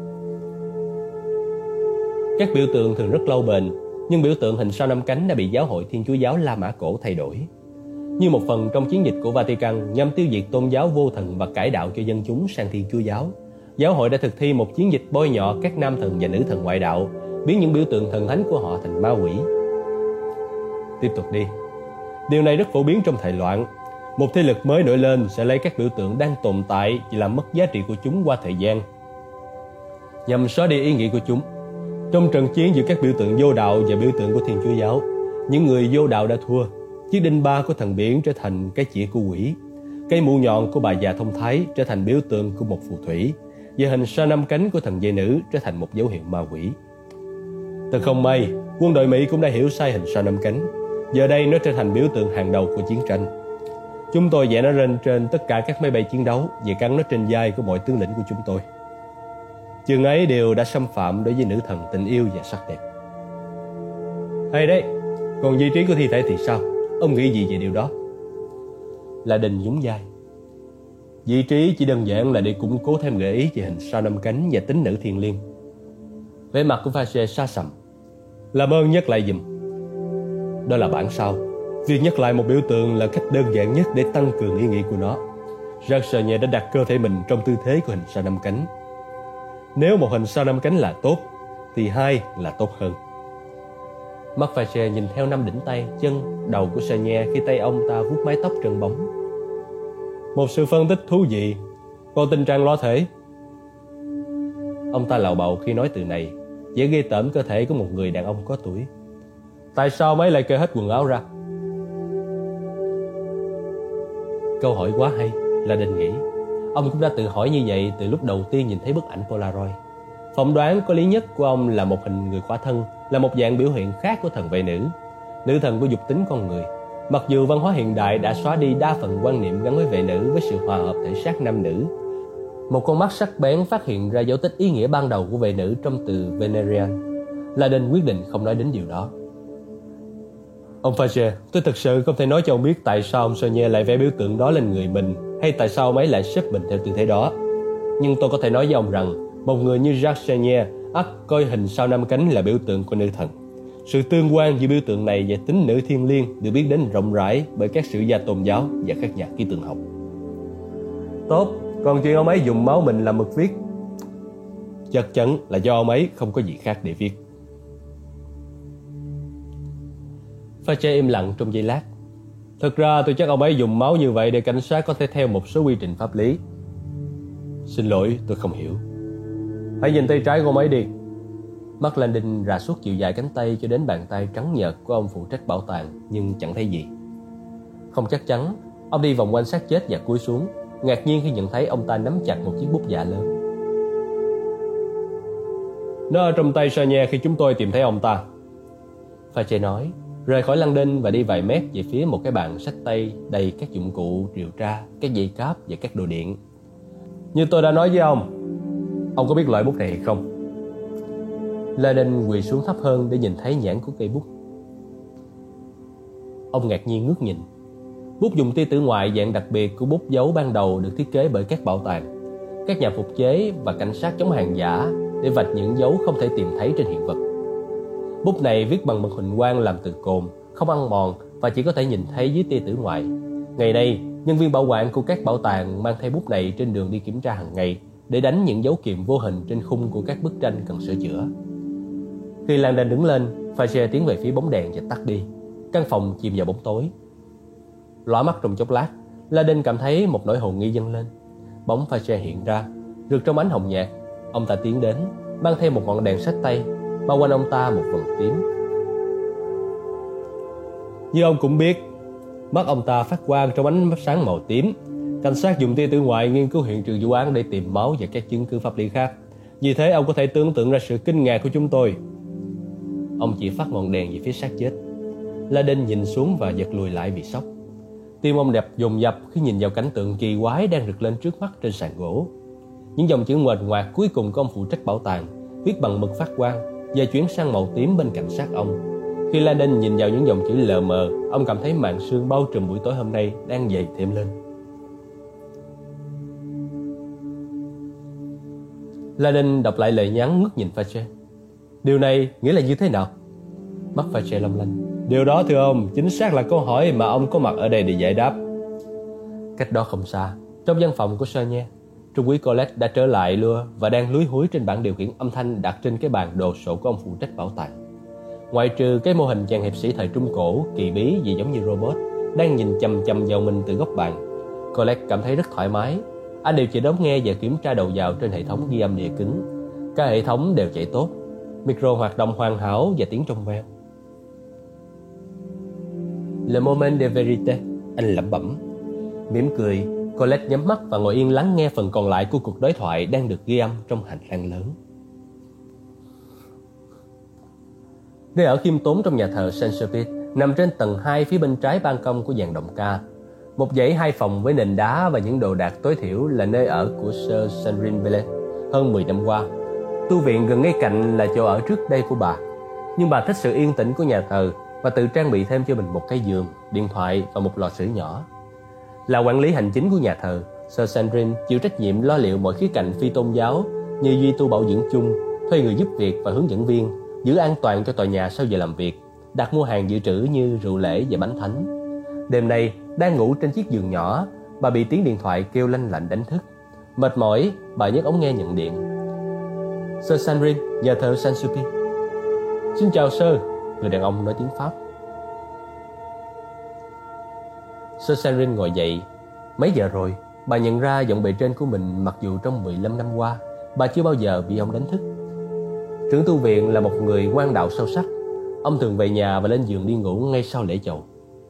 Speaker 1: Các biểu tượng thường rất lâu bền, nhưng biểu tượng hình sao 5 cánh đã bị giáo hội Thiên Chúa giáo La Mã cổ thay đổi. Như một phần trong chiến dịch của Vatican nhằm tiêu diệt tôn giáo vô thần và cải đạo cho dân chúng sang Thiên Chúa giáo, giáo hội đã thực thi một chiến dịch bôi nhọ các nam thần và nữ thần ngoại đạo, biến những biểu tượng thần thánh của họ thành ma quỷ. Tiếp tục đi. Điều này rất phổ biến trong thời loạn. Một thế lực mới nổi lên sẽ lấy các biểu tượng đang tồn tại và làm mất giá trị của chúng qua thời gian, nhằm xóa đi ý nghĩa của chúng. Trong trận chiến giữa các biểu tượng vô đạo và biểu tượng của Thiên Chúa giáo, những người vô đạo đã thua. Chiếc đinh ba của thần biển trở thành cái chĩa của quỷ, cây mũ nhọn của bà già thông thái trở thành biểu tượng của một phù thủy, và hình sao 5 cánh của thần dê nữ trở thành một dấu hiệu ma quỷ. Thật không may, quân đội Mỹ cũng đã hiểu sai hình sao 5 cánh. Giờ đây nó trở thành biểu tượng hàng đầu của chiến tranh. Chúng tôi vẽ nó lên trên tất cả các máy bay chiến đấu và gắn nó trên vai của mọi tướng lĩnh của chúng tôi. Chừng ấy đều đã xâm phạm đối với nữ thần tình yêu và sắc đẹp. Hay đấy, còn vị trí của thi thể thì sao? Ông nghĩ gì về điều đó? Landon nhún vai. Vị trí chỉ đơn giản là để củng cố thêm gợi ý về hình sao 5 cánh và tính nữ thiêng liêng. Vẻ mặt của Fache xa sầm. Làm ơn nhắc lại giùm. Đó là bản sao. Việc nhắc lại một biểu tượng là cách đơn giản nhất để tăng cường ý nghĩa của nó. Jacques Chenier đã đặt cơ thể mình trong tư thế của hình sao 5 cánh. Nếu một hình sao 5 cánh là tốt, thì 2 là tốt hơn. Mắt Fache nhìn theo 5 đỉnh tay, chân, đầu của Chenier khi tay ông ta vuốt mái tóc trơn bóng. Một sự phân tích thú vị. Còn tình trạng lo thể. Ông ta lạo bạo khi nói từ này, dễ ghê tởm cơ thể của một người đàn ông có tuổi. Tại sao mấy lại cởi hết quần áo ra? Câu hỏi quá hay, Landon nghĩ. Ông cũng đã tự hỏi như vậy từ lúc đầu tiên nhìn thấy bức ảnh Polaroid. Phỏng đoán có lý nhất của ông là một hình người khỏa thân, là một dạng biểu hiện khác của thần vệ nữ, nữ thần của dục tính con người. Mặc dù văn hóa hiện đại đã xóa đi đa phần quan niệm gắn với vệ nữ với sự hòa hợp thể xác nam nữ, một con mắt sắc bén phát hiện ra dấu tích ý nghĩa ban đầu của vệ nữ trong từ Venerian. Landon quyết định không nói đến điều đó. Ông Fache, tôi thực sự không thể nói cho ông biết tại sao ông Chenier lại vẽ biểu tượng đó lên người mình, hay tại sao ông ấy lại xếp mình theo tư thế đó. Nhưng tôi có thể nói với ông rằng, một người như Jacques Chenier ắt coi hình sao 5 cánh là biểu tượng của nữ thần. Sự tương quan giữa biểu tượng này và tính nữ thiêng liêng được biết đến rộng rãi bởi các sử gia tôn giáo và các nhà ký tượng học. Tốt, còn chuyện ông ấy dùng máu mình làm mực viết, chắc chắn là do ông ấy không có gì khác để viết. Fache im lặng trong giây lát. Thực ra tôi chắc ông ấy dùng máu như vậy để cảnh sát có thể theo một số quy trình pháp lý. Xin lỗi, tôi không hiểu. Hãy nhìn tay trái của ông ấy đi. Mắt Landon rà suốt chiều dài cánh tay cho đến bàn tay trắng nhợt của ông phụ trách bảo tàng, nhưng chẳng thấy gì. Không chắc chắn, ông đi vòng quanh xác chết và cúi xuống, ngạc nhiên khi nhận thấy ông ta nắm chặt một chiếc bút dạ lớn. Nó ở trong tay Chenier khi chúng tôi tìm thấy ông ta, Fache nói, rời khỏi Landon và đi vài mét về phía một cái bàn xách tay đầy các dụng cụ điều tra, các dây cáp và các đồ điện. Như tôi đã nói với ông có biết loại bút này hay không? Landon quỳ xuống thấp hơn để nhìn thấy nhãn của cây bút. Ông ngạc nhiên ngước nhìn. Bút dùng tia tử ngoại dạng đặc biệt của bút dấu ban đầu được thiết kế bởi các bảo tàng, các nhà phục chế và cảnh sát chống hàng giả để vạch những dấu không thể tìm thấy trên hiện vật. Bút này viết bằng mực huỳnh quang làm từ cồn, không ăn mòn và chỉ có thể nhìn thấy dưới tia tử ngoại. Ngày nay, nhân viên bảo quản của các bảo tàng mang theo bút này trên đường đi kiểm tra hàng ngày để đánh những dấu kiềm vô hình trên khung của các bức tranh cần sửa chữa. Khi Langdon đứng lên, Fache tiến về phía bóng đèn và tắt đi. Căn phòng chìm vào bóng tối. Lóa mắt trong chốc lát, Langdon cảm thấy một nỗi hồ nghi dâng lên. Bóng Fache hiện ra, rực trong ánh hồng nhạt. Ông ta tiến đến, mang theo một ngọn đèn xách tay, bao quanh ông ta một vầng tím. Như ông cũng biết, mắt ông ta phát quang trong ánh sáng màu tím. Cảnh sát dùng tia tử ngoại nghiên cứu hiện trường vụ án để tìm máu và các chứng cứ pháp lý khác. Vì thế ông có thể tưởng tượng ra sự kinh ngạc của chúng tôi. Ông chỉ phát ngọn đèn về phía xác chết. Langdon nhìn xuống và giật lùi lại vì sốc. Tim ông đập dồn dập khi nhìn vào cảnh tượng kỳ quái đang rực lên trước mắt trên sàn gỗ. Những dòng chữ nguệch ngoạc cuối cùng của ông phụ trách bảo tàng, viết bằng mực phát quang và chuyển sang màu tím bên cạnh xác ông. Khi Langdon nhìn vào những dòng chữ lờ mờ, ông cảm thấy màn sương bao trùm buổi tối hôm nay đang dày thêm lên. Langdon đọc lại lời nhắn, ngước nhìn Fache. Điều này nghĩa là như thế nào? Mắt Fache long lanh. Điều đó thưa ông, chính xác là câu hỏi mà ông có mặt ở đây để giải đáp. Cách đó không xa, trong văn phòng của Sonia, Trung úy Colette đã trở lại lưa và đang lúi húi trên bảng điều khiển âm thanh đặt trên cái bàn đồ sộ của ông phụ trách bảo tàng. Ngoại trừ cái mô hình chàng hiệp sĩ thời Trung Cổ kỳ bí vì giống như robot đang nhìn chằm chằm vào mình từ góc bàn, Colette cảm thấy rất thoải mái. Anh đều chỉ đóng nghe và kiểm tra đầu vào trên hệ thống ghi âm đĩa cứng. Các hệ thống đều chạy tốt, micro hoạt động hoàn hảo và tiếng trong veo. Le moment de vérité, anh lẩm bẩm. Mỉm cười, Colette nhắm mắt và ngồi yên lắng nghe phần còn lại của cuộc đối thoại đang được ghi âm trong hành lang lớn. Nơi ở khiêm tốn trong nhà thờ Saint-Sulpice nằm trên tầng 2 phía bên trái ban công của dàn động ca. Một dãy 2 phòng với nền đá và những đồ đạc tối thiểu là nơi ở của Sir Sandrine Bellet hơn 10 năm qua. Tu viện gần ngay cạnh là chỗ ở trước đây của bà. Nhưng bà thích sự yên tĩnh của nhà thờ và tự trang bị thêm cho mình một cái giường, điện thoại và một lò sưởi nhỏ. Là quản lý hành chính của nhà thờ, Sir Sandrine chịu trách nhiệm lo liệu mọi khía cạnh phi tôn giáo như duy tu bảo dưỡng chung, thuê người giúp việc và hướng dẫn viên, giữ an toàn cho tòa nhà sau giờ làm việc, đặt mua hàng dự trữ như rượu lễ và bánh thánh. Đêm nay, đang ngủ trên chiếc giường nhỏ, bà bị tiếng điện thoại kêu lanh lảnh đánh thức. Mệt mỏi, bà nhấc ống nghe nhận điện. Sir Sandrine, nhà thờ Saint-Sulpice. Xin chào sir, người đàn ông nói tiếng Pháp. Sir Sandrine ngồi dậy. Mấy giờ rồi? Bà nhận ra giọng bề trên của mình, mặc dù trong 15 năm qua bà chưa bao giờ bị ông đánh thức. Trưởng tu viện là một người ngoan đạo sâu sắc. Ông thường về nhà và lên giường đi ngủ ngay sau lễ chầu.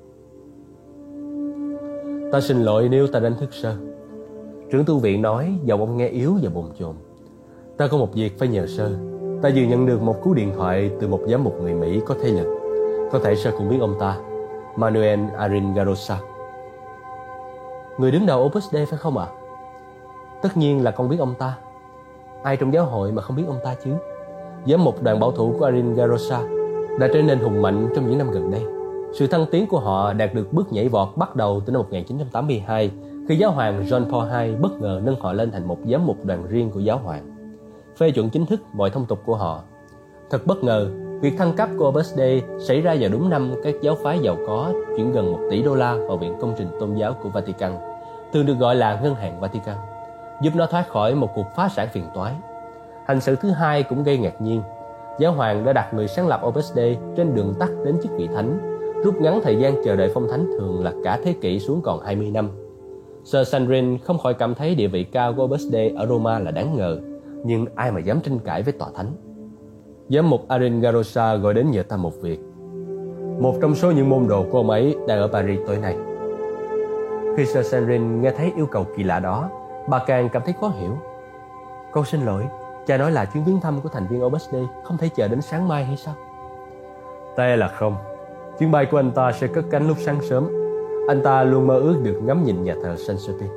Speaker 1: Ta xin lỗi nếu ta đánh thức sir. Trưởng tu viện nói, giọng ông nghe yếu và bồn chồn. Ta có một việc phải nhờ sir. Ta vừa nhận được một cú điện thoại từ một giám mục người Mỹ có thế lực. Có thể sir cũng biết ông ta, Manuel Aringarosa. Người đứng đầu Opus Dei phải không ạ? Tất nhiên là con biết ông ta. Ai trong giáo hội mà không biết ông ta chứ? Giám mục đoàn bảo thủ của Aringarosa đã trở nên hùng mạnh trong những năm gần đây. Sự thăng tiến của họ đạt được bước nhảy vọt bắt đầu từ năm 1982 khi giáo hoàng John Paul II bất ngờ nâng họ lên thành một giám mục đoàn riêng của giáo hoàng, phê chuẩn chính thức mọi thông tục của họ. Thật bất ngờ, việc thăng cấp của Opus Dei xảy ra vào đúng năm các giáo phái giàu có chuyển gần 1 tỷ đô la vào Viện Công trình Tôn giáo của Vatican, thường được gọi là Ngân hàng Vatican, giúp nó thoát khỏi một cuộc phá sản phiền toái. Hành xử thứ hai cũng gây ngạc nhiên. Giáo hoàng đã đặt người sáng lập Opus Dei trên đường tắt đến chức vị thánh, rút ngắn thời gian chờ đợi phong thánh thường là cả thế kỷ xuống còn 20 năm. Sir Sandrine không khỏi cảm thấy địa vị cao của Opus Dei ở Roma là đáng ngờ, nhưng ai mà dám tranh cãi với tòa thánh. Giám mục Aringarosa gọi đến nhờ ta một việc. Một trong số những môn đồ của ông ấy đang ở Paris tối nay. Khi Sir Sandrine nghe thấy yêu cầu kỳ lạ đó, bà càng cảm thấy khó hiểu. Con xin lỗi, cha nói là chuyến viếng thăm của thành viên Opus Dei không thể chờ đến sáng mai hay sao? Tệ là không. Chuyến bay của anh ta sẽ cất cánh lúc sáng sớm. Anh ta luôn mơ ước được ngắm nhìn nhà thờ Saint-Sulpice.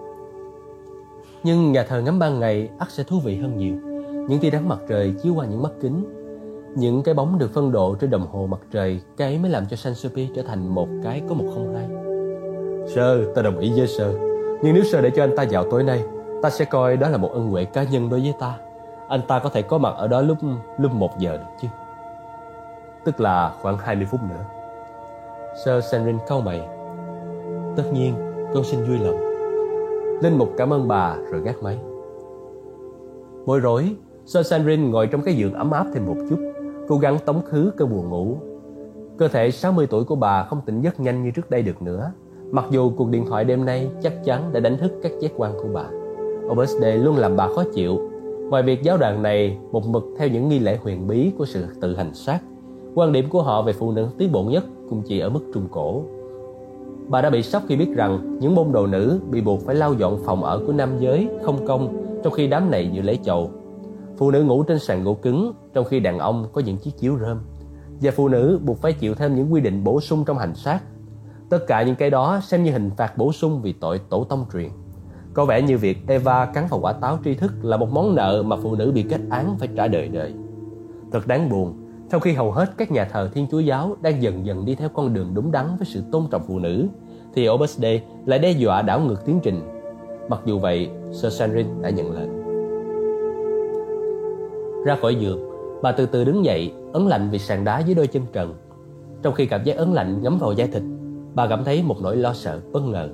Speaker 1: Nhưng nhà thờ ngắm ban ngày ắt sẽ thú vị hơn nhiều. Những tia nắng mặt trời chiếu qua những mắt kính, những cái bóng được phân độ trên đồng hồ mặt trời, cái ấy mới làm cho Saint-Sulpice trở thành một cái có 102. Sir, ta đồng ý với Sir. Nhưng nếu Sir để cho anh ta vào tối nay, ta sẽ coi đó là một ân huệ cá nhân đối với ta. anh ta có thể có mặt ở đó lúc 1 giờ được chứ? Tức là khoảng 20 phút nữa. Sir Sanrin cau mày. Tất nhiên, con xin vui lòng. Linh Mục cảm ơn bà rồi gác máy. Bối rối, Sir Sanrin ngồi trong cái giường ấm áp thêm một chút, cố gắng tống khứ cơn buồn ngủ. Cơ thể 60 tuổi của bà không tỉnh giấc nhanh như trước đây được nữa, mặc dù cuộc điện thoại đêm nay chắc chắn đã đánh thức các giác quan của bà. Opus Dei luôn làm bà khó chịu. Ngoài việc giáo đoàn này một mực theo những nghi lễ huyền bí của sự tự hành xác, quan điểm của họ về phụ nữ tiến bộ nhất cũng chỉ ở mức trung cổ. Bà đã bị sốc khi biết rằng những môn đồ nữ bị buộc phải lau dọn phòng ở của nam giới không công, trong khi đám này dự lễ chầu. Phụ nữ ngủ trên sàn gỗ cứng, trong khi đàn ông có những chiếc chiếu rơm. Và phụ nữ buộc phải chịu thêm những quy định bổ sung trong hành xác. Tất cả những cái đó xem như hình phạt bổ sung vì tội tổ tông truyền. Có vẻ như việc Eva cắn vào quả táo tri thức là một món nợ mà phụ nữ bị kết án phải trả đời đời. Thật đáng buồn, trong khi hầu hết các nhà thờ Thiên Chúa giáo đang dần dần đi theo con đường đúng đắn với sự tôn trọng phụ nữ, thì Opus Dei lại đe dọa đảo ngược tiến trình. Mặc dù vậy, Sir Sanrin đã nhận lệnh. Ra khỏi giường, bà từ từ đứng dậy, ấn lạnh vì sàn đá dưới đôi chân trần. Trong khi cảm giác ấn lạnh ngấm vào da thịt, bà cảm thấy một nỗi lo sợ bất ngờ.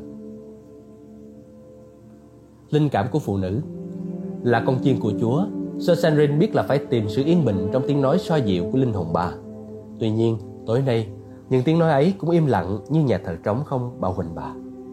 Speaker 1: Linh cảm của phụ nữ. Là con chiên của Chúa, Sir Sanrin biết là phải tìm sự yên bình trong tiếng nói xoa dịu của linh hồn bà. Tuy nhiên, tối nay, những tiếng nói ấy cũng im lặng như nhà thờ trống không bao quanh bà.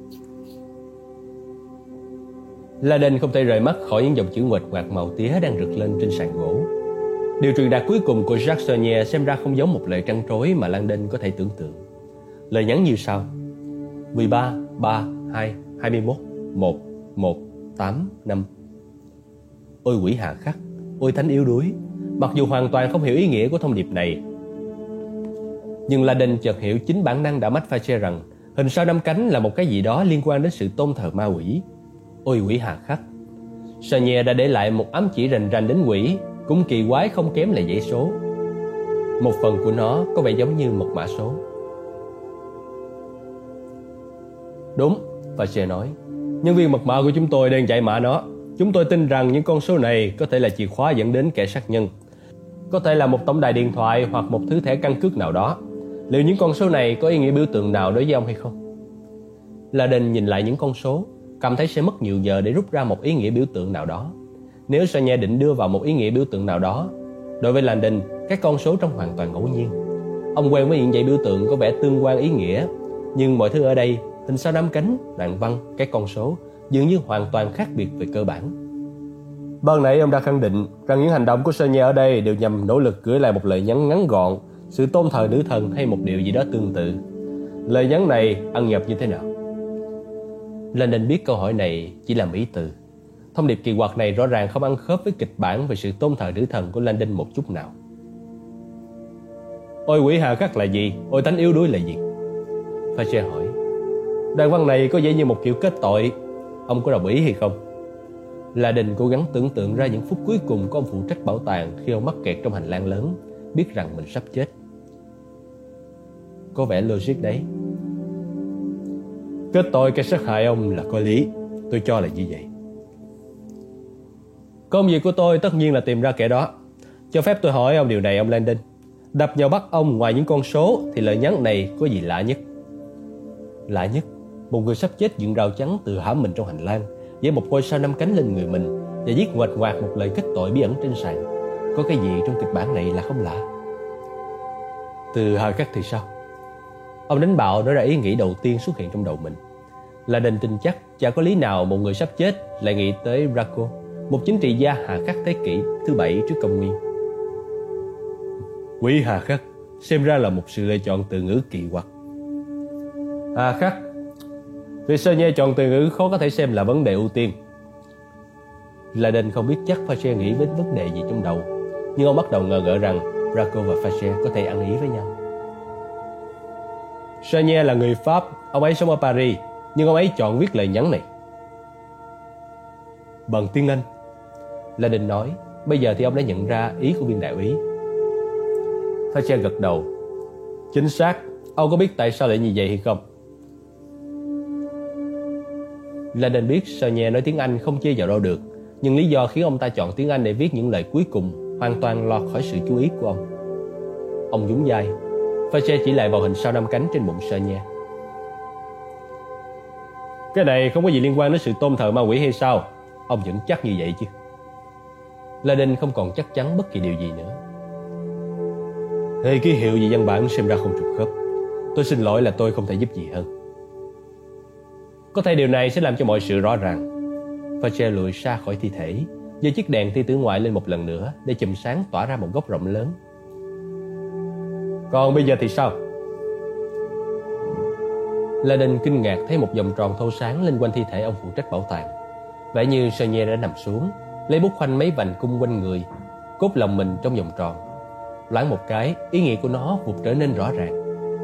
Speaker 1: Laden không thể rời mắt khỏi những dòng chữ nguệch ngoạc màu tía đang rực lên trên sàn gỗ. Điều truyền đạt cuối cùng của Jacques Saunier xem ra không giống một lời trăn trối mà Landon có thể tưởng tượng. Lời nhắn như sau: 13, 3, 2, 21, 1, 1, 8, 5. Ôi quỷ hà khắc, ôi thánh yếu đuối. Mặc dù hoàn toàn không hiểu ý nghĩa của thông điệp này, nhưng Landon chợt hiểu chính bản năng đã mách Fache rằng hình sao 5 cánh là một cái gì đó liên quan đến sự tôn thờ ma quỷ. Ôi quỷ hà khắc. Saunier đã để lại một ám chỉ rành rành đến quỷ, cũng kỳ quái không kém là dãy số. Một phần của nó có vẻ giống như mật mã số. Đúng, Fache nói. Nhân viên mật mã của chúng tôi đang chạy mã nó. Chúng tôi tin rằng những con số này có thể là chìa khóa dẫn đến kẻ sát nhân. Có thể là một tổng đài điện thoại hoặc một thứ thẻ căn cước nào đó. Liệu những con số này có ý nghĩa biểu tượng nào đối với ông hay không? Laden nhìn lại những con số, cảm thấy sẽ mất nhiều giờ để rút ra một ý nghĩa biểu tượng nào đó. Nếu Saunier định đưa vào một ý nghĩa biểu tượng nào đó, đối với Landon, các con số trông hoàn toàn ngẫu nhiên. Ông quen với những dãy biểu tượng có vẻ tương quan ý nghĩa, nhưng mọi thứ ở đây, hình sao 5 cánh, đoạn văn, các con số, dường như hoàn toàn khác biệt về cơ bản. Ban nãy ông đã khẳng định rằng những hành động của Saunier ở đây đều nhằm nỗ lực gửi lại một lời nhắn ngắn gọn, sự tôn thờ nữ thần hay một điều gì đó tương tự. Lời nhắn này ăn nhập như thế nào? Landon biết câu hỏi này chỉ là mỹ từ. Thông điệp kỳ quặc này rõ ràng không ăn khớp với kịch bản về sự tôn thờ nữ thần của Landon một chút nào. Ôi quỷ hà khắc là gì? Ôi thánh yếu đuối là gì? Fache hỏi. Đoạn văn này có vẻ như một kiểu kết tội. Ông có đồng ý hay không? Landon cố gắng tưởng tượng ra những phút cuối cùng của ông phụ trách bảo tàng khi ông mắc kẹt trong hành lang lớn, biết rằng mình sắp chết. Có vẻ logic đấy. Kết tội kẻ sát hại ông là có lý. Tôi cho là như vậy. Công việc của tôi tất nhiên là tìm ra kẻ đó. Cho phép tôi hỏi ông điều này, ông Landon. Đập vào bắt ông ngoài những con số thì lời nhắn này có gì lạ nhất? Lạ nhất? Một người sắp chết dựng rào chắn tự hãm mình trong hành lang, với một ngôi sao 5 cánh lên người mình, và viết nguệch ngoạc một lời kết tội bí ẩn trên sàn. Có cái gì trong kịch bản này là không lạ? Từ hà khắc thì sao? Ông đánh bạo nói ra ý nghĩ đầu tiên xuất hiện trong đầu mình. Landon tin chắc chả có lý nào một người sắp chết lại nghĩ tới Draco, một chính trị gia hà khắc thế kỷ thứ 7 trước công nguyên. Quỷ hà khắc xem ra là một sự lựa chọn từ ngữ kỳ quặc. Hà khắc. Vì Saunier chọn từ ngữ khó có thể xem là vấn đề ưu tiên. Landon không biết chắc Fache nghĩ đến vấn đề gì trong đầu, nhưng ông bắt đầu ngờ ngợ rằng Draco và Fache có thể ăn ý với nhau. Saunier là người Pháp, ông ấy sống ở Paris, nhưng ông ấy chọn viết lời nhắn này bằng tiếng Anh. Landon nói. Bây giờ thì ông đã nhận ra ý của viên đại úy. Fache gật đầu. Chính xác. Ông có biết tại sao lại như vậy hay không? Landon biết Saunier nói tiếng Anh không chê vào đâu được, nhưng lý do khiến ông ta chọn tiếng Anh để viết những lời cuối cùng hoàn toàn lọt khỏi sự chú ý của ông. Ông nhún vai. Fache chỉ lại vào hình sao 5 cánh trên bụng Sonia. Cái này không có gì liên quan đến sự tôn thờ ma quỷ hay sao? Ông vẫn chắc như vậy chứ? Laden không còn chắc chắn bất kỳ điều gì nữa. Hệ ký hiệu về văn bản xem ra không trùng khớp. Tôi xin lỗi là tôi không thể giúp gì hơn. Có thể điều này sẽ làm cho mọi sự rõ ràng. Fache lùi xa khỏi thi thể, giơ chiếc đèn tia tử ngoại lên một lần nữa để chùm sáng tỏa ra một góc rộng lớn. Còn bây giờ thì sao? Laden kinh ngạc thấy một vòng tròn thô sáng lên quanh thi thể ông phụ trách bảo tàng. Vẻ như Sonia đã nằm xuống, lấy bút khoanh mấy vành cung quanh người, cốt lòng mình trong vòng tròn. Loáng một cái, ý nghĩa của nó vụt trở nên rõ ràng.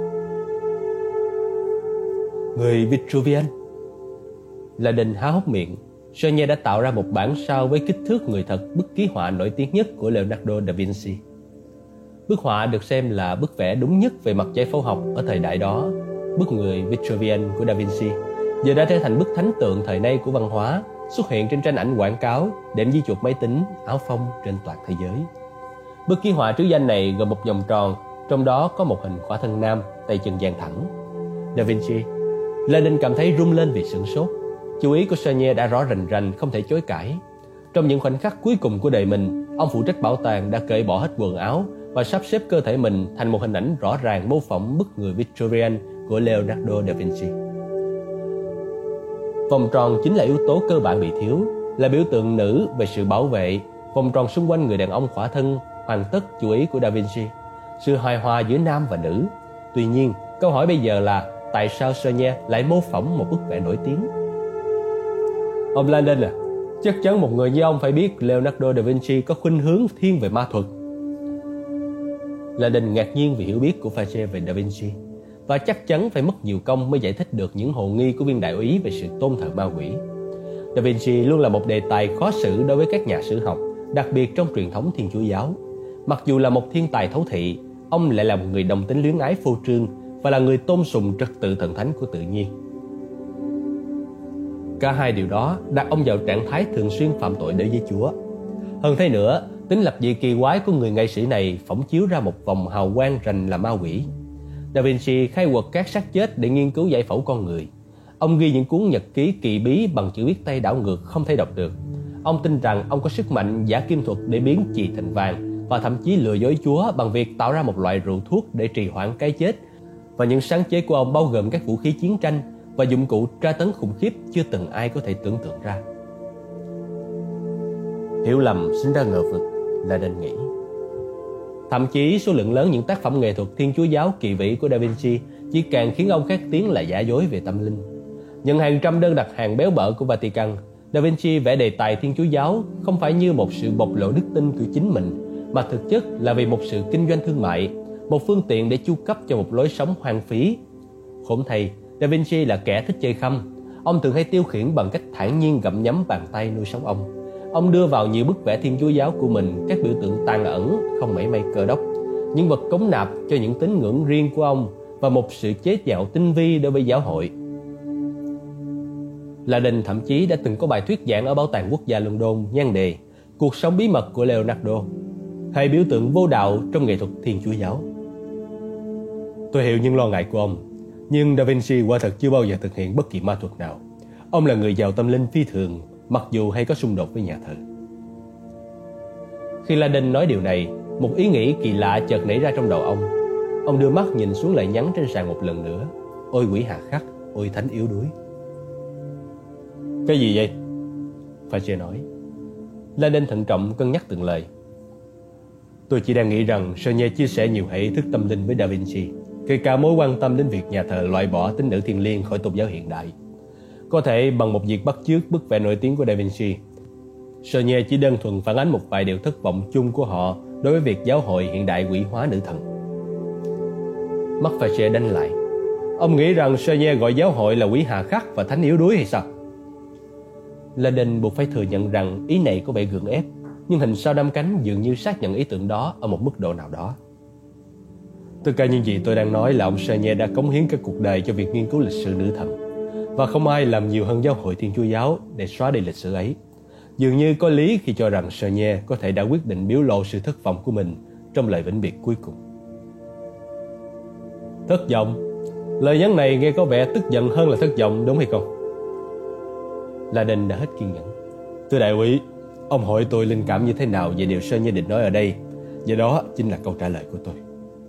Speaker 1: Người Vitruvian. Laden há hốc miệng. Sonia đã tạo ra một bản sao với kích thước người thật bức ký họa nổi tiếng nhất của Leonardo da Vinci. Bức họa được xem là bức vẽ đúng nhất về mặt giải phẫu học ở thời đại đó. Bức người Vitruvian của Da Vinci giờ đã trở thành bức thánh tượng thời nay của văn hóa, xuất hiện trên tranh ảnh quảng cáo, đệm di chuột máy tính, áo phông trên toàn thế giới. Bức ký họa trứ danh này gồm một vòng tròn, trong đó có một hình khỏa thân nam, tay chân dang thẳng. Da Vinci. Laden cảm thấy rung lên vì sửng sốt. Chú ý của Sonia đã rõ rành rành, không thể chối cãi. Trong những khoảnh khắc cuối cùng của đời mình, ông phụ trách bảo tàng đã cởi bỏ hết quần áo và sắp xếp cơ thể mình thành một hình ảnh rõ ràng mô phỏng bức người Vitruvian của Leonardo da Vinci. Vòng tròn chính là yếu tố cơ bản bị thiếu, là biểu tượng nữ về sự bảo vệ. Vòng tròn xung quanh người đàn ông khỏa thân hoàn tất chú ý của Da Vinci, sự hài hòa giữa nam và nữ. Tuy nhiên, câu hỏi bây giờ là tại sao Sonia lại mô phỏng một bức vẽ nổi tiếng? Ông Laden à, chắc chắn một người như ông phải biết Leonardo da Vinci có khuynh hướng thiên về ma thuật. Laden ngạc nhiên vì hiểu biết của Fache về Da Vinci, và chắc chắn phải mất nhiều công mới giải thích được những hồ nghi của viên đại úy về sự tôn thờ ma quỷ. Da Vinci luôn là một đề tài khó xử đối với các nhà sử học, đặc biệt trong truyền thống Thiên Chúa giáo. Mặc dù là một thiên tài thấu thị, ông lại là một người đồng tính luyến ái phô trương và là người tôn sùng trật tự thần thánh của tự nhiên. Cả hai điều đó đặt ông vào trạng thái thường xuyên phạm tội đối với Chúa. Hơn thế nữa, tính lập dị kỳ quái của người nghệ sĩ này phóng chiếu ra một vòng hào quang rành là ma quỷ. Da Vinci khai quật các xác chết để nghiên cứu giải phẫu con người. Ông ghi những cuốn nhật ký kỳ bí bằng chữ viết tay đảo ngược không thể đọc được. Ông tin rằng ông có sức mạnh giả kim thuật để biến chì thành vàng, và thậm chí lừa dối Chúa bằng việc tạo ra một loại rượu thuốc để trì hoãn cái chết. Và những sáng chế của ông bao gồm các vũ khí chiến tranh và dụng cụ tra tấn khủng khiếp chưa từng ai có thể tưởng tượng ra. Hiểu lầm sinh ra ngờ vực, Laden nghĩ. Thậm chí số lượng lớn những tác phẩm nghệ thuật Thiên Chúa giáo kỳ vĩ của Da Vinci chỉ càng khiến ông khét tiếng là giả dối về tâm linh. Nhận hàng trăm đơn đặt hàng béo bở của Vatican, Da Vinci vẽ đề tài Thiên Chúa giáo không phải như một sự bộc lộ đức tin của chính mình, mà thực chất là vì một sự kinh doanh thương mại, một phương tiện để chu cấp cho một lối sống hoang phí. Khốn thay, Da Vinci là kẻ thích chơi khăm. Ông thường hay tiêu khiển bằng cách thản nhiên gặm nhấm bàn tay nuôi sống ông. Ông đưa vào nhiều bức vẽ Thiên Chúa giáo của mình các biểu tượng tàn ẩn, không mảy may cơ đốc, những vật cống nạp cho những tín ngưỡng riêng của ông và một sự chế nhạo tinh vi đối với giáo hội. Laden thậm chí đã từng có bài thuyết giảng ở Bảo tàng Quốc gia London nhan đề Cuộc sống bí mật của Leonardo, hay biểu tượng vô đạo trong nghệ thuật Thiên Chúa giáo. Tôi hiểu những lo ngại của ông, nhưng Da Vinci quả thật chưa bao giờ thực hiện bất kỳ ma thuật nào. Ông là người giàu tâm linh phi thường, mặc dù hay có xung đột với nhà thờ. Khi Laden nói điều này, một ý nghĩ kỳ lạ chợt nảy ra trong đầu ông. Ông đưa mắt nhìn xuống lời nhắn trên sàn một lần nữa. Ôi quỷ hà khắc, ôi thánh yếu đuối. Cái gì vậy? Fache nói. Laden thận trọng cân nhắc từng lời. Tôi chỉ đang nghĩ rằng Sonia chia sẻ nhiều hệ thức tâm linh với Da Vinci, kể cả mối quan tâm đến việc nhà thờ loại bỏ tín nữ thiêng liêng khỏi tôn giáo hiện đại. Có thể bằng một việc bắt chước bức vẽ nổi tiếng của Da Vinci, Sonia chỉ đơn thuần phản ánh một vài điều thất vọng chung của họ đối với việc giáo hội hiện đại quỷ hóa nữ thần. Mắt Fache đánh lại. Ông nghĩ rằng Sonia gọi giáo hội là quỷ hà khắc và thánh yếu đuối hay sao? Laden buộc phải thừa nhận rằng ý này có vẻ gượng ép, nhưng hình sao 5 cánh dường như xác nhận ý tưởng đó ở một mức độ nào đó. Tất cả những gì tôi đang nói là ông Sonia đã cống hiến cả cuộc đời cho việc nghiên cứu lịch sử nữ thần, và không ai làm nhiều hơn giáo hội Thiên Chúa giáo để xóa đi lịch sử ấy. Dường như có lý khi cho rằng Sonia có thể đã quyết định biểu lộ sự thất vọng của mình trong lời vĩnh biệt cuối cùng. Thất vọng? Lời nhắn này nghe có vẻ tức giận hơn là thất vọng, đúng hay không? Laden đã hết kiên nhẫn. Thưa đại úy, ông hỏi tôi linh cảm như thế nào về điều Sonia định nói ở đây, và đó chính là câu trả lời của tôi.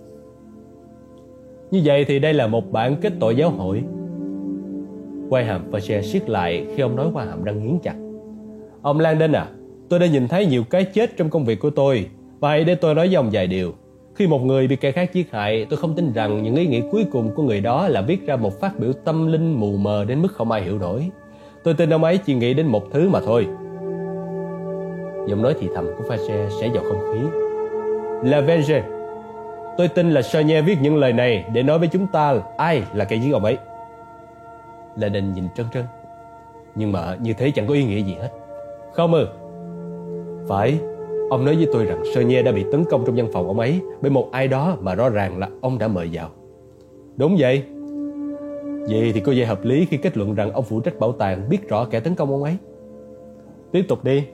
Speaker 1: Như vậy thì đây là một bản kết tội giáo hội. Quai hàm Fache siết lại khi ông nói qua hàm răng nghiến chặt. Ông Landon à, tôi đã nhìn thấy nhiều cái chết trong công việc của tôi, và hãy để tôi nói với ông vài điều. Khi một người bị kẻ khác giết hại, tôi không tin rằng những ý nghĩ cuối cùng của người đó là viết ra một phát biểu tâm linh mù mờ đến mức không ai hiểu nổi. Tôi tin ông ấy chỉ nghĩ đến một thứ mà thôi. Giọng nói thì thầm của Fache sẽ vào không khí. La Venge. Tôi tin là Sonia viết những lời này để nói với chúng ta ai là kẻ giết ông ấy. Laden nhìn trân trân. Nhưng mà như thế chẳng có ý nghĩa gì hết. Không ư? Phải. Ông nói với tôi rằng Sonia đã bị tấn công trong văn phòng ông ấy bởi một ai đó mà rõ ràng là ông đã mời vào. Đúng vậy. Vậy thì có vẻ hợp lý khi kết luận rằng ông phụ trách bảo tàng biết rõ kẻ tấn công ông ấy. Tiếp tục đi.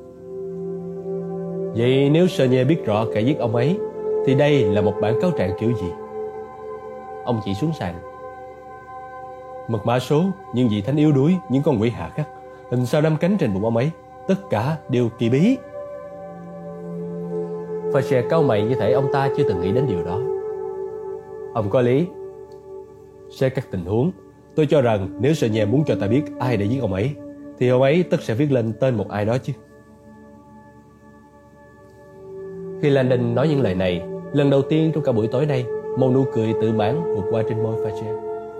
Speaker 1: Vậy nếu Sonia biết rõ kẻ giết ông ấy, thì đây là một bản cáo trạng kiểu gì? Ông chỉ xuống sàn. Mật mã số, những vị thánh yếu đuối, những con quỷ hạ khắc, hình sao 5 cánh trên bụng ông ấy, tất cả đều kỳ bí. Fache cau mày như thể ông ta chưa từng nghĩ đến điều đó. Ông có lý. Xét các tình huống, tôi cho rằng nếu Sonia muốn cho ta biết ai đã giết ông ấy, thì ông ấy tất sẽ viết lên tên một ai đó chứ. Khi Landon nói những lời này, lần đầu tiên trong cả buổi tối nay, một nụ cười tự mãn vụt qua trên môi Fache.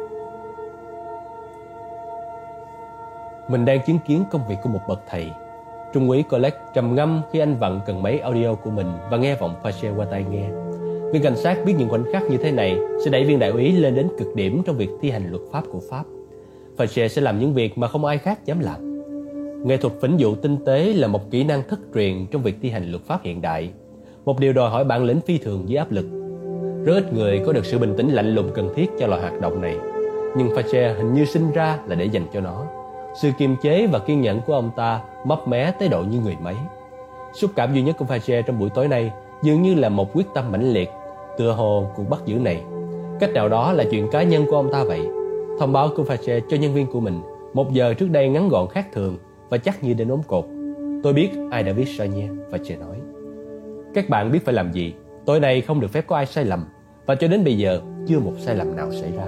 Speaker 1: Mình đang chứng kiến công việc của một bậc thầy. Trung úy Collect trầm ngâm khi anh vặn cần máy audio của mình và nghe vọng Fache qua tai nghe. Viên cảnh sát biết những khoảnh khắc như thế này sẽ đẩy viên đại úy lên đến cực điểm trong việc thi hành luật pháp của Pháp. Fache sẽ làm những việc mà không ai khác dám làm. Nghệ thuật phỉnh dụ tinh tế là một kỹ năng thất truyền trong việc thi hành luật pháp hiện đại, một điều đòi hỏi bản lĩnh phi thường dưới áp lực. Rất ít người có được sự bình tĩnh lạnh lùng cần thiết cho loại hoạt động này, nhưng Fache hình như sinh ra là để dành cho nó. Sự kiềm chế và kiên nhẫn của ông ta mấp mé tới độ như người máy. Xúc cảm duy nhất của Fache trong buổi tối nay dường như là một quyết tâm mãnh liệt, tựa hồ cuộc bắt giữ này cách nào đó là chuyện cá nhân của ông ta vậy. Thông báo của Fache cho nhân viên của mình 1 giờ trước đây ngắn gọn khác thường và chắc như đến ống cột. Tôi biết ai đã viết Sonia, Fache nói. Các bạn biết phải làm gì. Tối nay không được phép có ai sai lầm, và cho đến bây giờ chưa một sai lầm nào xảy ra.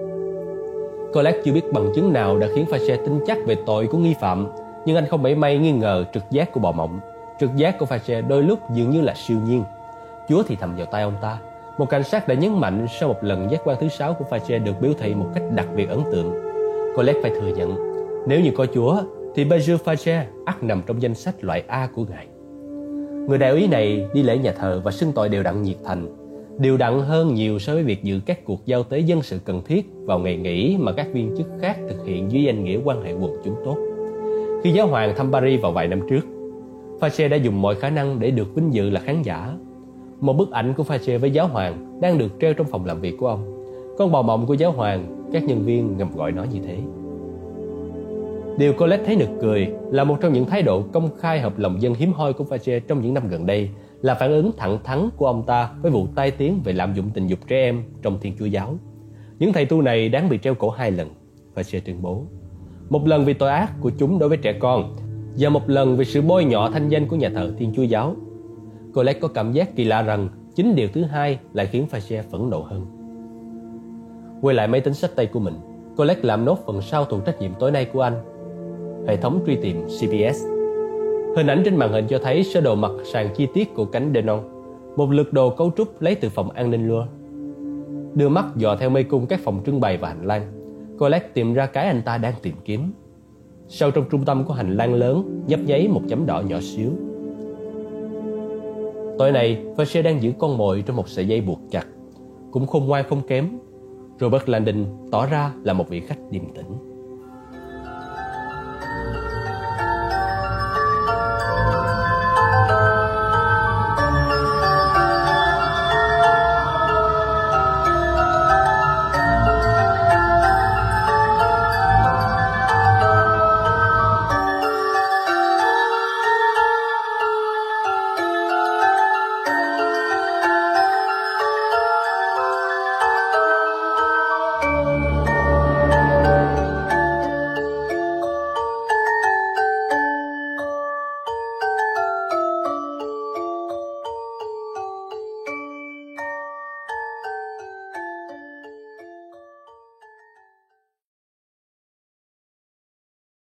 Speaker 1: Collect chưa biết bằng chứng nào đã khiến Fache tin chắc về tội của nghi phạm, nhưng anh không mảy may nghi ngờ trực giác của bò mộng. Trực giác của Fache đôi lúc dường như là siêu nhiên. Chúa thì thầm vào tai ông ta. Một cảnh sát đã nhấn mạnh sau một lần giác quan thứ 6 của Fache được biểu thị một cách đặc biệt ấn tượng. Collect phải thừa nhận, nếu như có Chúa thì Béjur Fache ắt nằm trong danh sách loại A của ngài. Người đại úy này đi lễ nhà thờ và xưng tội đều đặn nhiệt thành, đều đặn hơn nhiều so với việc dự các cuộc giao tế dân sự cần thiết vào ngày nghỉ mà các viên chức khác thực hiện dưới danh nghĩa quan hệ quần chúng tốt. Khi giáo hoàng thăm Paris vào vài năm trước, Fache đã dùng mọi khả năng để được vinh dự là khán giả. Một bức ảnh của Fache với giáo hoàng đang được treo trong phòng làm việc của ông. Con bò mộng của giáo hoàng, các nhân viên ngầm gọi nó như thế. Điều Colette thấy nực cười là một trong những thái độ công khai hợp lòng dân hiếm hoi của Fache trong những năm gần đây là phản ứng thẳng thắn của ông ta với vụ tai tiếng về lạm dụng tình dục trẻ em trong Thiên Chúa giáo. Những thầy tu này đáng bị treo cổ 2 lần, Fache tuyên bố. Một lần vì tội ác của chúng đối với trẻ con, và một lần vì sự bôi nhọ thanh danh của nhà thờ Thiên Chúa giáo. Colette có cảm giác kỳ lạ rằng chính điều thứ hai lại khiến Fache phẫn nộ hơn. Quay lại máy tính xách tay của mình, Colette làm nốt phần sau thuộc trách nhiệm tối nay của anh. Hệ thống truy tìm CPS. Hình ảnh trên màn hình cho thấy sơ đồ mặt sàn chi tiết của cánh Denon, một lượt đồ cấu trúc lấy từ phòng an ninh Louvre. Đưa mắt dò theo mê cung các phòng trưng bày và hành lang, Colette tìm ra cái anh ta đang tìm kiếm. Sâu trong trung tâm của hành lang lớn nhấp nháy một chấm đỏ nhỏ xíu. Tối nay, Fache đang giữ con mồi trong một sợi dây buộc chặt, cũng khôn ngoan không kém. Robert Landon tỏ ra là một vị khách điềm tĩnh.